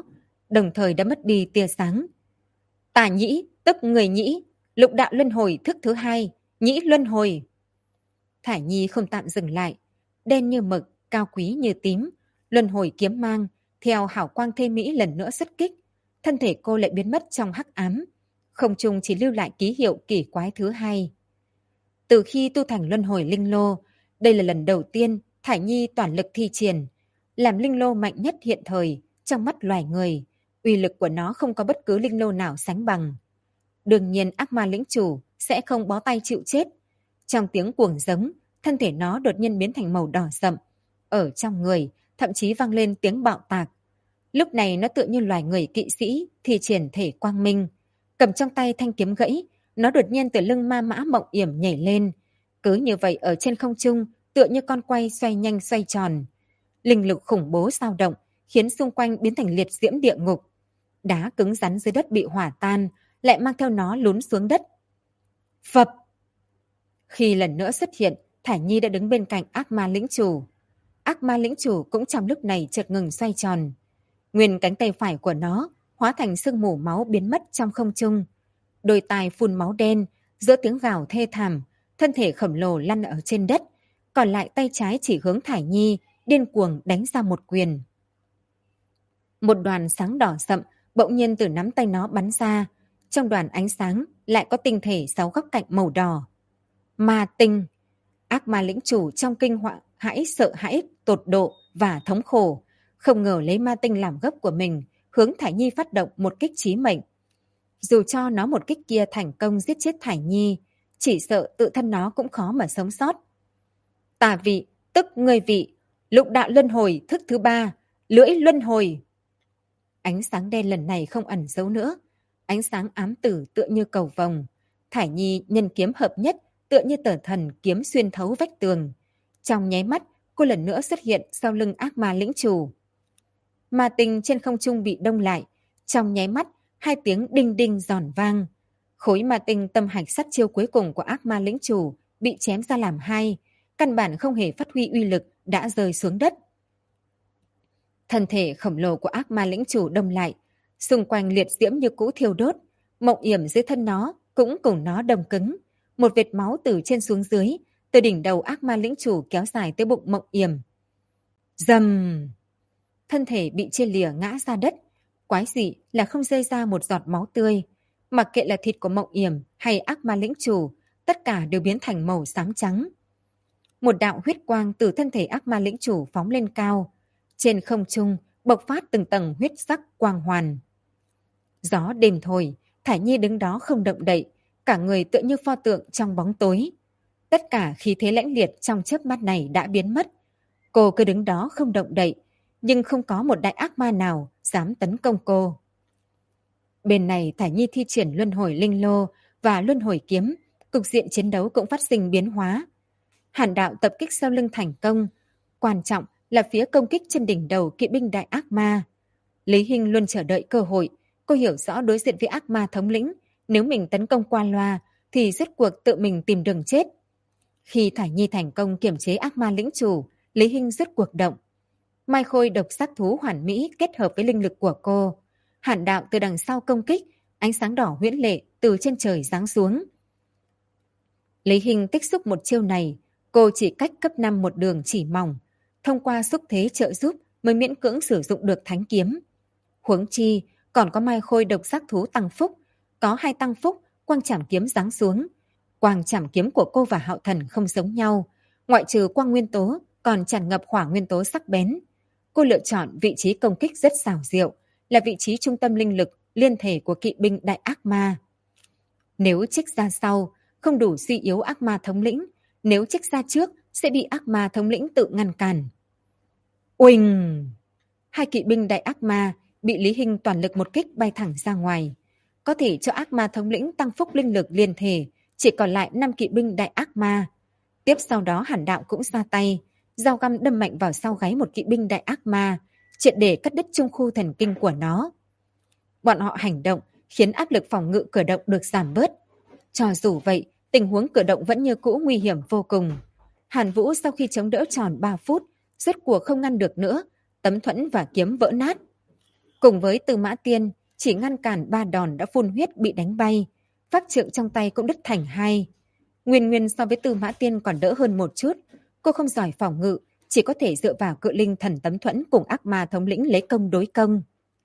Speaker 1: đồng thời đã mất đi tia sáng. Tà nhĩ, tức người nhĩ, lục đạo luân hồi thức thứ 2, nhĩ luân hồi. Thải Nhi không tạm dừng lại, đen như mực, cao quý như tím, luân hồi kiếm mang, theo hào quang thê mỹ lần nữa xuất kích. Thân thể cô lại biến mất trong hắc ám, không trung chỉ lưu lại ký hiệu kỳ quái thứ 2. Từ khi tu thành luân hồi linh lô, đây là lần đầu tiên Thải Nhi toàn lực thi triển, làm linh lô mạnh nhất hiện thời trong mắt loài người. Uy lực của nó không có bất cứ linh lô nào sánh bằng. Đương nhiên ác ma lĩnh chủ sẽ không bó tay chịu chết. Trong tiếng cuồng giống, thân thể nó đột nhiên biến thành màu đỏ sậm. Ở trong người, thậm chí vang lên tiếng bạo tạc. Lúc này nó tựa như loài người kỵ sĩ, thi triển thể quang minh. Cầm trong tay thanh kiếm gãy, nó đột nhiên từ lưng ma mã mộng yểm nhảy lên. Cứ như vậy ở trên không trung, tựa như con quay xoay nhanh xoay tròn. Linh lực khủng bố dao động, khiến xung quanh biến thành liệt diễm địa ngục. Đá cứng rắn dưới đất bị hỏa tan, lại mang theo nó lún xuống đất. Phập! Khi lần nữa xuất hiện, Thải Nhi đã đứng bên cạnh ác ma lĩnh chủ. Ác ma lĩnh chủ cũng trong lúc này chợt ngừng xoay tròn. Nguyên cánh tay phải của nó hóa thành sương mù máu biến mất trong không trung. Đôi tai phun máu đen, giữa tiếng gào thê thảm, thân thể khổng lồ lăn ở trên đất, còn lại tay trái chỉ hướng Thải Nhi, điên cuồng đánh ra một quyền. Một đoàn sáng đỏ sậm bỗng nhiên từ nắm tay nó bắn ra, trong đoàn ánh sáng lại có tinh thể 6 góc cạnh màu đỏ. Ma tinh! Ác ma lĩnh chủ trong kinh hãi sợ hãi tột độ và thống khổ, không ngờ lấy ma tinh làm gốc của mình, hướng Thải Nhi phát động một kích chí mệnh. Dù cho nó một kích kia thành công giết chết Thải Nhi, chỉ sợ tự thân nó cũng khó mà sống sót. Tà vị, tức người vị, lục đạo luân hồi thức thứ 3, lưỡi luân hồi. Ánh sáng đen lần này không ẩn giấu nữa, ánh sáng ám tử tựa như cầu vồng. Thải Nhi nhân kiếm hợp nhất, tựa như tờ thần kiếm xuyên thấu vách tường. Trong nháy mắt, cô lần nữa xuất hiện sau lưng ác ma lĩnh chủ. Ma tinh trên không trung bị đông lại, trong nháy mắt, 2 tiếng đinh đinh giòn vang. Khối ma tinh tâm hạch sát chiêu cuối cùng của ác ma lĩnh chủ bị chém ra làm 2, căn bản không hề phát huy uy lực, đã rơi xuống đất. Thân thể khổng lồ của ác ma lĩnh chủ đông lại, xung quanh liệt diễm như cũ thiêu đốt, mộng yểm dưới thân nó cũng cùng nó đông cứng. Một vệt máu từ trên xuống dưới, từ đỉnh đầu ác ma lĩnh chủ kéo dài tới bụng mộng yểm. Rầm! Thân thể bị chia lìa ngã ra đất, quái dị là không rơi ra một giọt máu tươi. Mặc kệ là thịt của mộng yểm hay ác ma lĩnh chủ, tất cả đều biến thành màu xám trắng. Một đạo huyết quang từ thân thể ác ma lĩnh chủ phóng lên cao. Trên không trung bộc phát từng tầng huyết sắc quang hoàn. Gió đêm thổi, Thải Nhi đứng đó không động đậy, cả người tựa như pho tượng trong bóng tối. Tất cả khí thế lãnh liệt trong chớp mắt này đã biến mất. Cô cứ đứng đó không động đậy, nhưng không có một đại ác ma nào dám tấn công cô. Bên này Thải Nhi thi triển luân hồi linh lô và luân hồi kiếm, cục diện chiến đấu cũng phát sinh biến hóa. Hàn đạo tập kích sau lưng thành công, quan trọng là phía công kích trên đỉnh đầu kỵ binh đại ác ma. Lý Hinh luôn chờ đợi cơ hội, cô hiểu rõ đối diện với ác ma thống lĩnh, nếu mình tấn công qua loa thì rốt cuộc tự mình tìm đường chết. Khi Thải Nhi thành công kiểm chế ác ma lĩnh chủ, Lý Hinh rốt cuộc động. Mai Khôi độc sát thú hoàn mỹ kết hợp với linh lực của cô. Hàn đạo từ đằng sau công kích, ánh sáng đỏ huyễn lệ từ trên trời giáng xuống. Lý Hinh tích xúc một chiêu này, cô chỉ cách cấp 5 một đường chỉ mỏng, thông qua xúc thế trợ giúp mới miễn cưỡng sử dụng được thánh kiếm. Huống chi, còn có Mai Khôi độc sát thú tăng phúc, có 2 tăng phúc, quang trảm kiếm giáng xuống. Quang trảm kiếm của cô và Hạo Thần không giống nhau, ngoại trừ quang nguyên tố, còn tràn ngập hỏa nguyên tố sắc bén. Cô lựa chọn vị trí công kích rất xảo diệu, là vị trí trung tâm linh lực liên thể của kỵ binh đại ác ma. Nếu trích ra sau, không đủ suy yếu ác ma thống lĩnh, nếu trích ra trước sẽ bị ác ma thống lĩnh tự ngăn cản. Uỳnh! 2 kỵ binh đại ác ma bị Lý Hinh toàn lực một kích bay thẳng ra ngoài. Có thể cho ác ma thống lĩnh tăng phúc linh lực liên thể, chỉ còn lại 5 kỵ binh đại ác ma. Tiếp sau đó Hàn đạo cũng ra tay, dao găm đâm mạnh vào sau gáy một kỵ binh đại ác ma, triệt để cắt đứt trung khu thần kinh của nó. Bọn họ hành động khiến áp lực phòng ngự cử động được giảm bớt. Cho dù vậy, tình huống cử động vẫn như cũ nguy hiểm vô cùng. Hàn Vũ sau khi chống đỡ tròn 3 phút, rốt cuộc không ngăn được nữa, tấm thuẫn và kiếm vỡ nát. Cùng với Tư Mã Tiên, chỉ ngăn cản 3 đòn đã phun huyết bị đánh bay, pháp trượng trong tay cũng đứt thành hai. Nguyên Nguyên so với Tư Mã Tiên còn đỡ hơn một chút, cô không giỏi phòng ngự, chỉ có thể dựa vào cự linh thần tấm thuẫn cùng ác ma thống lĩnh lấy công đối công.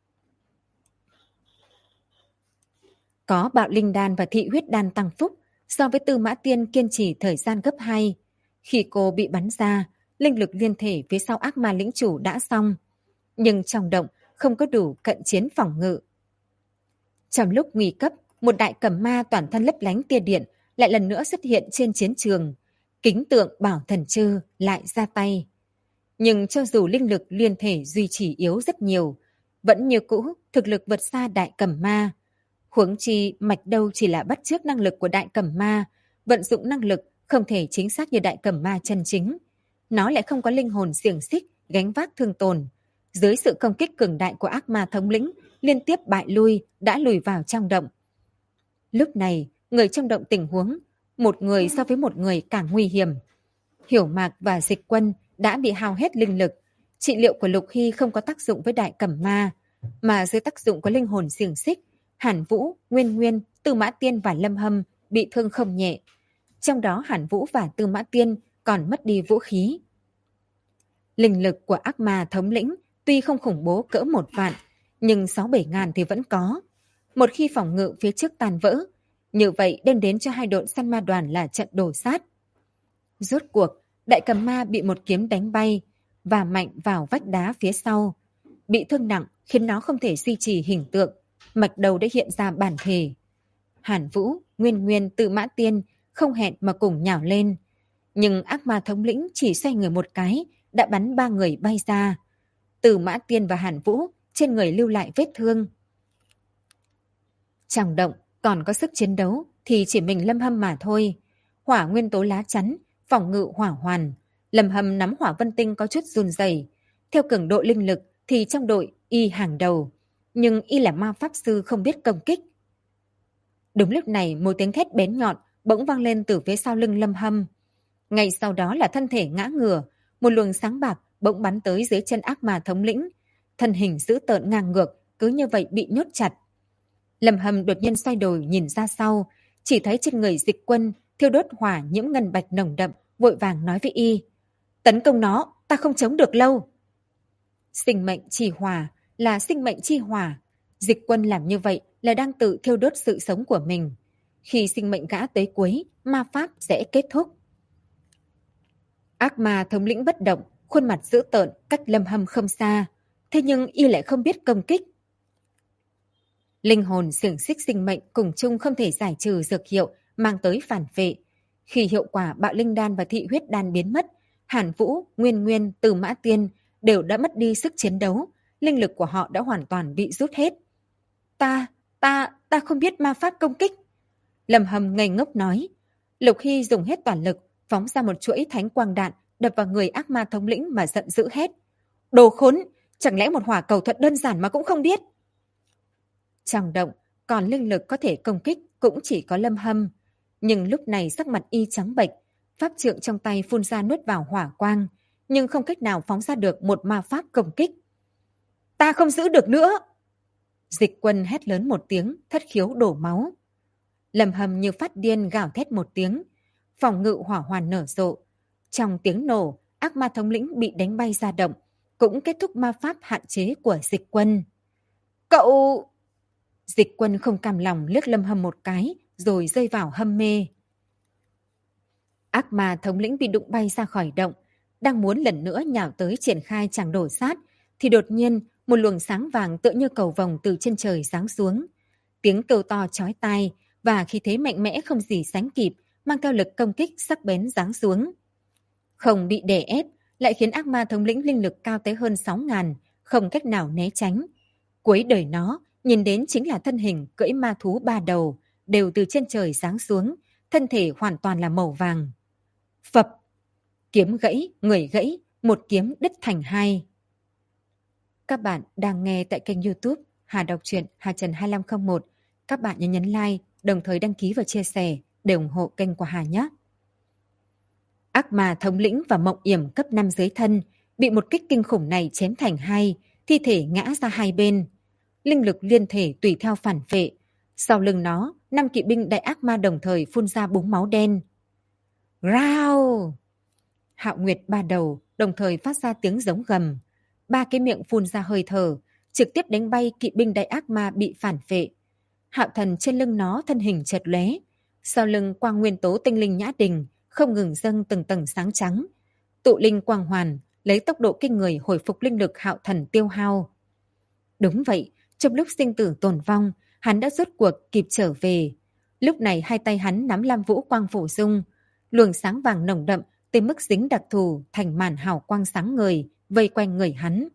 Speaker 1: Có bạo linh đan và thị huyết đan tăng phúc, so với Tư Mã Tiên kiên trì thời gian gấp 2. Khi cô bị bắn ra, linh lực liên thể phía sau ác ma lĩnh chủ đã xong, nhưng trong động không có đủ cận chiến phòng ngự. Trong lúc nguy cấp, một đại cầm ma toàn thân lấp lánh tia điện lại lần nữa xuất hiện trên chiến trường. Kính tượng Bảo Thần Trư lại ra tay. Nhưng cho dù linh lực liên thể duy trì yếu rất nhiều, vẫn như cũ thực lực vượt xa đại cầm ma. Huống chi mạch đâu chỉ là bắt chước năng lực của đại cầm ma, vận dụng năng lực không thể chính xác như đại cầm ma chân chính. Nó lại không có linh hồn xiềng xích, gánh vác thương tồn. Dưới sự công kích cường đại của ác ma thống lĩnh, liên tiếp bại lui, đã lùi vào trong động. Lúc này, người trong động tình huống, một người so với một người càng nguy hiểm. Hiểu Mạc và Dịch Quân đã bị hao hết linh lực. Trị liệu của Lục Hy không có tác dụng với đại cẩm ma, mà dưới tác dụng của linh hồn xiềng xích, Hàn Vũ, Nguyên Nguyên, Tư Mã Tiên và Lâm Hâm bị thương không nhẹ. Trong đó Hàn Vũ và Tư Mã Tiên còn mất đi vũ khí. Linh lực của ác ma thống lĩnh tuy không khủng bố cỡ 1 vạn, nhưng 6-7 ngàn thì vẫn có. Một khi phòng ngự phía trước tan vỡ, như vậy đem đến cho hai đội săn ma đoàn là trận đổ sát. Rốt cuộc, đại cầm ma bị một kiếm đánh bay và mạnh vào vách đá phía sau. Bị thương nặng khiến nó không thể duy trì hình tượng, mạch đầu đã hiện ra bản thể. Hàn Vũ, Nguyên Nguyên, Tư Mã Tiên không hẹn mà cùng nhào lên. Nhưng ác ma thống lĩnh chỉ xoay người một cái, đã bắn 3 người bay ra. Tư Mã Tiên và Hàn Vũ trên người lưu lại vết thương. Trong động còn có sức chiến đấu thì chỉ mình Lâm Hâm mà thôi. Hỏa nguyên tố lá chắn, phòng ngự hỏa hoàn. Lâm Hâm nắm hỏa vân tinh có chút run rẩy. Theo cường độ linh lực thì trong đội y hàng đầu. Nhưng y là ma pháp sư không biết công kích. Đúng lúc này một tiếng thét bén nhọn bỗng vang lên từ phía sau lưng Lâm Hâm. Ngay sau đó là thân thể ngã ngửa, một luồng sáng bạc bỗng bắn tới dưới chân ác ma thống lĩnh. Thân hình dữ tợn ngang ngược, cứ như vậy bị nhốt chặt. Lâm Hâm đột nhiên xoay đầu nhìn ra sau, chỉ thấy trên người Dịch Quân thiêu đốt hỏa nhiễm ngân bạch nồng đậm, vội vàng nói với y: "Tấn công nó, ta không chống được lâu." Sinh mệnh chi hỏa là sinh mệnh chi hỏa. Dịch Quân làm như vậy là đang tự thiêu đốt sự sống của mình. Khi sinh mệnh gã tới cuối, ma pháp sẽ kết thúc. Ác ma thống lĩnh bất động, khuôn mặt dữ tợn cách Lâm Hâm không xa. Thế nhưng y lại không biết công kích. Linh hồn xiềng xích sinh mệnh cùng chung không thể giải trừ dược hiệu mang tới phản vệ. Khi hiệu quả bạo linh đan và thị huyết đan biến mất, Hàn Vũ, Nguyên Nguyên, Tư Mã Tiên đều đã mất đi sức chiến đấu. Linh lực của họ đã hoàn toàn bị rút hết. Ta không biết ma pháp công kích. Lâm Hâm ngây ngốc nói. Lục Hy dùng hết toàn lực, phóng ra một chuỗi thánh quang đạn, đập vào người ác ma thống lĩnh mà giận dữ hét: "Đồ khốn! Chẳng lẽ một hỏa cầu thuật đơn giản mà cũng không biết?" Trong động, còn linh lực có thể công kích cũng chỉ có Lâm Hâm. Nhưng lúc này sắc mặt y trắng bệch, pháp trượng trong tay phun ra nuốt vào hỏa quang, nhưng không cách nào phóng ra được một ma pháp công kích. "Ta không giữ được nữa!" Dịch Quân hét lớn một tiếng, thất khiếu đổ máu. Lâm Hâm như phát điên gào thét một tiếng, phòng ngự hỏa hoàn nở rộ. Trong tiếng nổ, ác ma thống lĩnh bị đánh bay ra động, cũng kết thúc ma pháp hạn chế của Dịch Quân. "Cậu..." Dịch Quân không cam lòng liếc Lâm Hâm một cái, rồi rơi vào hâm mê. Ác ma thống lĩnh bị đụng bay ra khỏi động, đang muốn lần nữa nhào tới triển khai tràng đổ sát, thì đột nhiên một luồng sáng vàng tựa như cầu vồng từ trên trời giáng xuống. Tiếng kêu to chói tai và khí thế mạnh mẽ không gì sánh kịp, mang theo lực công kích sắc bén giáng xuống. Không bị đè ép, lại khiến ác ma thống lĩnh linh lực cao tới hơn 6.000, không cách nào né tránh. Cuối đời nó, nhìn đến chính là thân hình cưỡi ma thú 3 đầu, đều từ trên trời giáng xuống, thân thể hoàn toàn là màu vàng. Phập! Kiếm gãy, người gãy, một kiếm đứt thành hai. Các bạn đang nghe tại kênh YouTube Hà Đọc truyện Hà Trần 2501. Các bạn nhớ nhấn like, đồng thời đăng ký và chia sẻ để ủng hộ kênh của Hà nhé. Ác ma thống lĩnh và Mộng Yểm cấp 5 dưới thân bị một kích kinh khủng này chém thành hai, thi thể ngã ra hai bên. linh lực liên thể tùy theo phản phệ. Sau lưng nó, 5 kỵ binh đại ác ma đồng thời phun ra búng máu đen. Rao! Hạo Nguyệt ba đầu đồng thời phát ra tiếng giống gầm. 3 cái miệng phun ra hơi thở, trực tiếp đánh bay kỵ binh đại ác ma bị phản phệ. Hạo Thần trên lưng nó thân hình chợt lóe, sau lưng quang nguyên tố tinh linh nhã đình không ngừng dâng từng tầng sáng trắng. Tụ linh quang hoàn lấy tốc độ kinh người hồi phục linh lực Hạo Thần tiêu hao. Đúng vậy, trong lúc sinh tử tồn vong, hắn đã rốt cuộc kịp trở về. Lúc này hai tay hắn nắm Lam Vũ Quang Phổ Dung, luồng sáng vàng nồng đậm tới mức dính đặc thù thành màn hào quang sáng ngời vây quanh người hắn.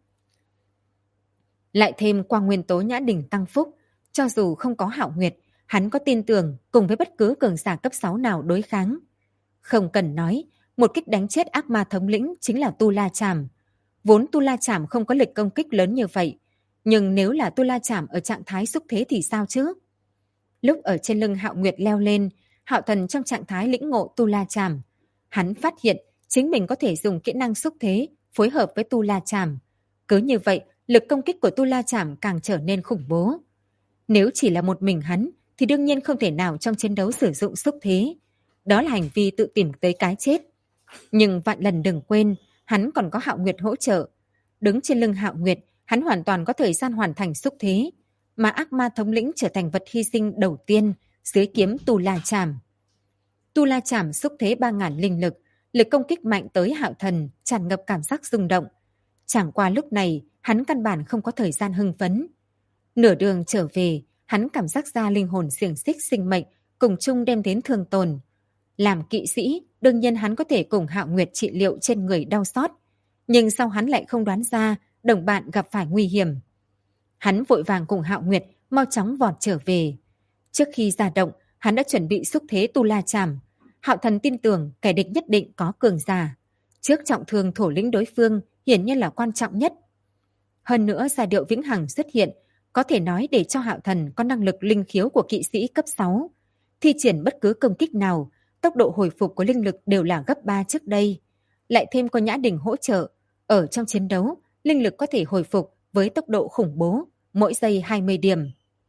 Speaker 1: Lại thêm quang nguyên tố nhã đỉnh tăng phúc, cho dù không có Hạo Nguyệt, hắn có tin tưởng cùng với bất cứ cường giả cấp 6 nào đối kháng. Không cần nói, một kích đánh chết ác ma thống lĩnh chính là Tu La Chảm. Vốn Tu La Chảm không có lực công kích lớn như vậy, nhưng nếu là Tu La Chảm ở trạng thái xúc thế thì sao chứ? Lúc ở trên lưng Hạo Nguyệt leo lên, Hạo Thần trong trạng thái lĩnh ngộ Tu La Chảm, hắn phát hiện chính mình có thể dùng kỹ năng xúc thế phối hợp với Tu La Chảm. Cứ như vậy, lực công kích của Tu La Chảm càng trở nên khủng bố. Nếu chỉ là một mình hắn thì đương nhiên không thể nào trong chiến đấu sử dụng xúc thế. Đó là hành vi tự tìm tới cái chết. Nhưng vạn lần đừng quên, hắn còn có Hạo Nguyệt hỗ trợ. Đứng trên lưng Hạo Nguyệt, hắn hoàn toàn có thời gian hoàn thành xúc thế, mà ác ma thống lĩnh trở thành vật hy sinh đầu tiên dưới kiếm Tu La Chảm. Tu La Chảm xúc thế 3.000 linh lực, lực công kích mạnh tới Hạo Thần, tràn ngập cảm giác rung động. Chẳng qua lúc này, hắn căn bản không có thời gian hưng phấn. Nửa đường trở về, hắn cảm giác ra linh hồn xiềng xích sinh mệnh cùng chung đem đến thương tồn. Làm kỵ sĩ, đương nhiên hắn có thể cùng Hạo Nguyệt trị liệu trên người đau xót, nhưng sao hắn lại không đoán ra đồng bạn gặp phải nguy hiểm. Hắn vội vàng cùng Hạo Nguyệt mau chóng vọt trở về. Trước khi ra động, hắn đã chuẩn bị xúc thế Tu La Chảm. Hạo Thần tin tưởng kẻ địch nhất định có cường giả. Trước trọng thương thổ lĩnh đối phương hiển nhiên là quan trọng nhất. Hơn nữa giai điệu vĩnh hằng xuất hiện, có thể nói để cho Hạo Thần có năng lực linh khiếu của kỵ sĩ cấp 6. Thi triển bất cứ công kích nào, tốc độ hồi phục của linh lực đều là gấp 3 trước đây. Lại thêm có Nhã Đình hỗ trợ, ở trong chiến đấu, linh lực có thể hồi phục với tốc độ khủng bố, mỗi giây 20 điểm.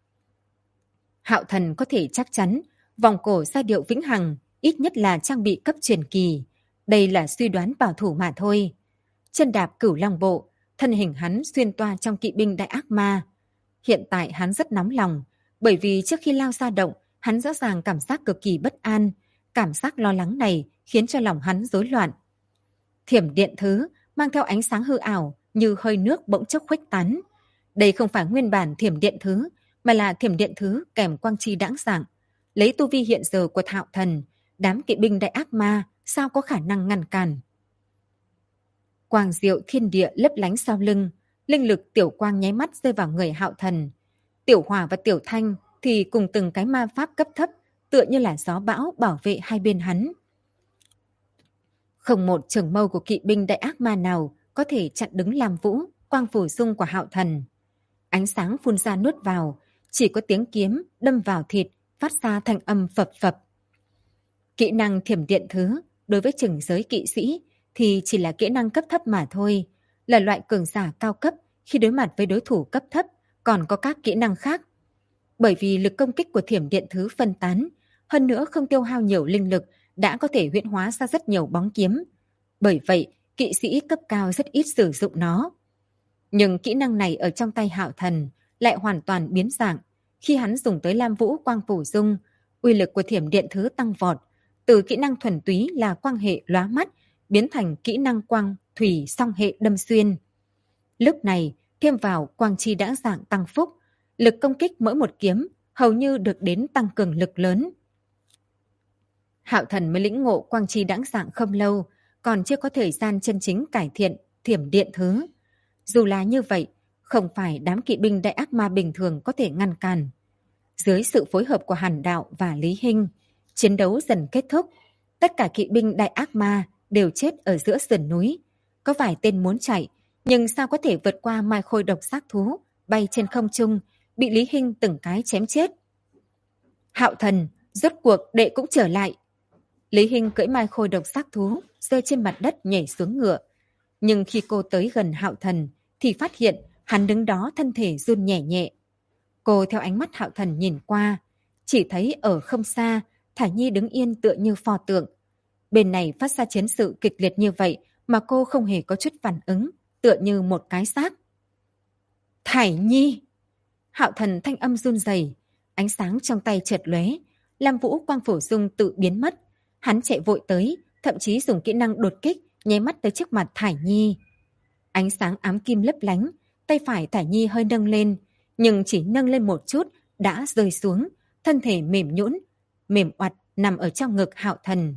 Speaker 1: Hạo Thần có thể chắc chắn, vòng cổ giai điệu vĩnh hằng ít nhất là trang bị cấp truyền kỳ. Đây là suy đoán bảo thủ mà thôi. Chân đạp Cửu Long Bộ, thân hình hắn xuyên toa trong kỵ binh đại ác ma. Hiện tại hắn rất nóng lòng, bởi vì trước khi lao ra động, hắn rõ ràng cảm giác cực kỳ bất an. Cảm giác lo lắng này khiến cho lòng hắn rối loạn. Thiểm điện thứ mang theo ánh sáng hư ảo như hơi nước bỗng chốc khuếch tán. Đây không phải nguyên bản thiểm điện thứ, mà là thiểm điện thứ kèm quang chi đãng dạng. Lấy tu vi hiện giờ của Hạo Thần, đám kỵ binh đại ác ma sao có khả năng ngăn cản. Quang diệu thiên địa lấp lánh sau lưng, linh lực tiểu quang nháy mắt rơi vào người Hạo Thần. Tiểu Hỏa và Tiểu Thanh thì cùng từng cái ma pháp cấp thấp, tựa như là gió bão bảo vệ hai bên hắn. Không một trường mâu của kỵ binh đại ác ma nào có thể chặn đứng Lam Vũ, Quang Phổ Dung của Hạo Thần. Ánh sáng phun ra nuốt vào, chỉ có tiếng kiếm đâm vào thịt, phát ra thanh âm phập phập. Kỹ năng thiểm điện thứ đối với chừng giới kỵ sĩ thì chỉ là kỹ năng cấp thấp mà thôi, là loại cường giả cao cấp khi đối mặt với đối thủ cấp thấp, còn có các kỹ năng khác. Bởi vì lực công kích của thiểm điện thứ phân tán, hơn nữa không tiêu hao nhiều linh lực, đã có thể huyễn hóa ra rất nhiều bóng kiếm. Bởi vậy, kỵ sĩ cấp cao rất ít sử dụng nó. Nhưng kỹ năng này ở trong tay Hạo Thần lại hoàn toàn biến dạng. Khi hắn dùng tới Lam Vũ Quang Phổ Dung, uy lực của thiểm điện thứ tăng vọt, từ kỹ năng thuần túy là quang hệ lóa mắt, biến thành kỹ năng quang thủy song hệ đâm xuyên. Lúc này, thêm vào quang chi đãng dạng tăng phúc, lực công kích mỗi một kiếm hầu như được đến tăng cường lực lớn. Hạo Thần mới lĩnh ngộ quang chi đãng dạng không lâu, còn chưa có thời gian chân chính cải thiện thiểm điện thứ. Dù là như vậy, không phải đám kỵ binh đại ác ma bình thường có thể ngăn cản. Dưới sự phối hợp của Hàn Đạo và Lý Hinh, chiến đấu dần kết thúc. Tất cả kỵ binh đại ác ma đều chết ở giữa sườn núi. Có vài tên muốn chạy, nhưng sao có thể vượt qua mai khôi độc xác thú, bay trên không trung, bị Lý Hinh từng cái chém chết. Hạo Thần, rốt cuộc đệ cũng trở lại. Lý Hinh cưỡi mai khôi độc xác thú, rơi trên mặt đất nhảy xuống ngựa. Nhưng khi cô tới gần Hạo Thần, thì phát hiện hắn đứng đó thân thể run nhẹ nhẹ. Cô theo ánh mắt Hạo Thần nhìn qua, chỉ thấy ở không xa, Thải Nhi đứng yên tựa như pho tượng. Bên này phát ra chiến sự kịch liệt như vậy mà cô không hề có chút phản ứng, tựa như một cái xác. Thải Nhi! Hạo Thần thanh âm run rẩy, ánh sáng trong tay chợt lóe, Lam Vũ Quang Phổ Dung tự biến mất. Hắn chạy vội tới, thậm chí dùng kỹ năng đột kích, nháy mắt tới trước mặt Thải Nhi. Ánh sáng ám kim lấp lánh, tay phải Thải Nhi hơi nâng lên, nhưng chỉ nâng lên một chút đã rơi xuống, thân thể mềm nhũn, mềm oặt nằm ở trong ngực Hạo Thần.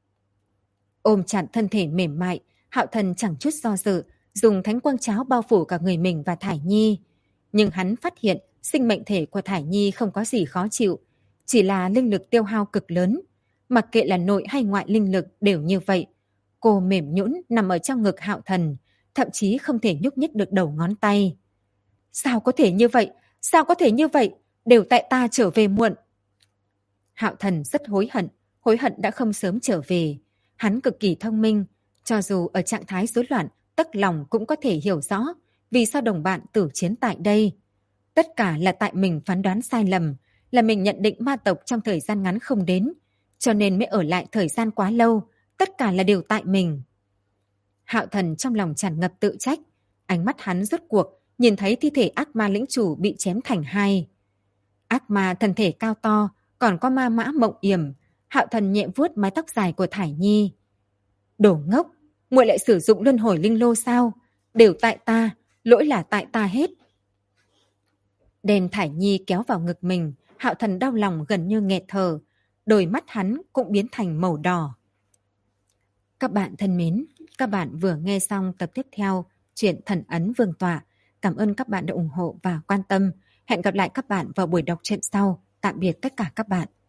Speaker 1: Ôm chặt thân thể mềm mại, Hạo Thần chẳng chút do dự, dùng thánh quang cháo bao phủ cả người mình và Thải Nhi. Nhưng hắn phát hiện sinh mệnh thể của Thải Nhi không có gì khó chịu, chỉ là linh lực tiêu hao cực lớn. Mặc kệ là nội hay ngoại linh lực đều như vậy. Cô mềm nhũn nằm ở trong ngực Hạo Thần, thậm chí không thể nhúc nhích được đầu ngón tay. Sao có thể như vậy? Sao có thể như vậy? Đều tại ta trở về muộn. Hạo Thần rất hối hận đã không sớm trở về. Hắn cực kỳ thông minh, cho dù ở trạng thái rối loạn, tất lòng cũng có thể hiểu rõ vì sao đồng bạn tử chiến tại đây. Tất cả là tại mình phán đoán sai lầm, là mình nhận định ma tộc trong thời gian ngắn không đến, cho nên mới ở lại thời gian quá lâu, tất cả là đều tại mình. Hạo Thần trong lòng tràn ngập tự trách, ánh mắt hắn rốt cuộc nhìn thấy thi thể ác ma lĩnh chủ bị chém thành hai. Ác ma thân thể cao to, còn có ma mã mộng yểm. Hạo Thần nhẹ vuốt mái tóc dài của Thải Nhi. Đồ ngốc, muội lại sử dụng luân hồi linh lô sao? Đều tại ta, lỗi là tại ta hết. Đem Thải Nhi kéo vào ngực mình, Hạo Thần đau lòng gần như nghẹt thở, đôi mắt hắn cũng biến thành màu đỏ. Các bạn thân mến, các bạn vừa nghe xong tập tiếp theo truyện Thần Ấn Vương Tọa. Cảm ơn các bạn đã ủng hộ và quan tâm. Hẹn gặp lại các bạn vào buổi đọc truyện sau. Tạm biệt tất cả các bạn.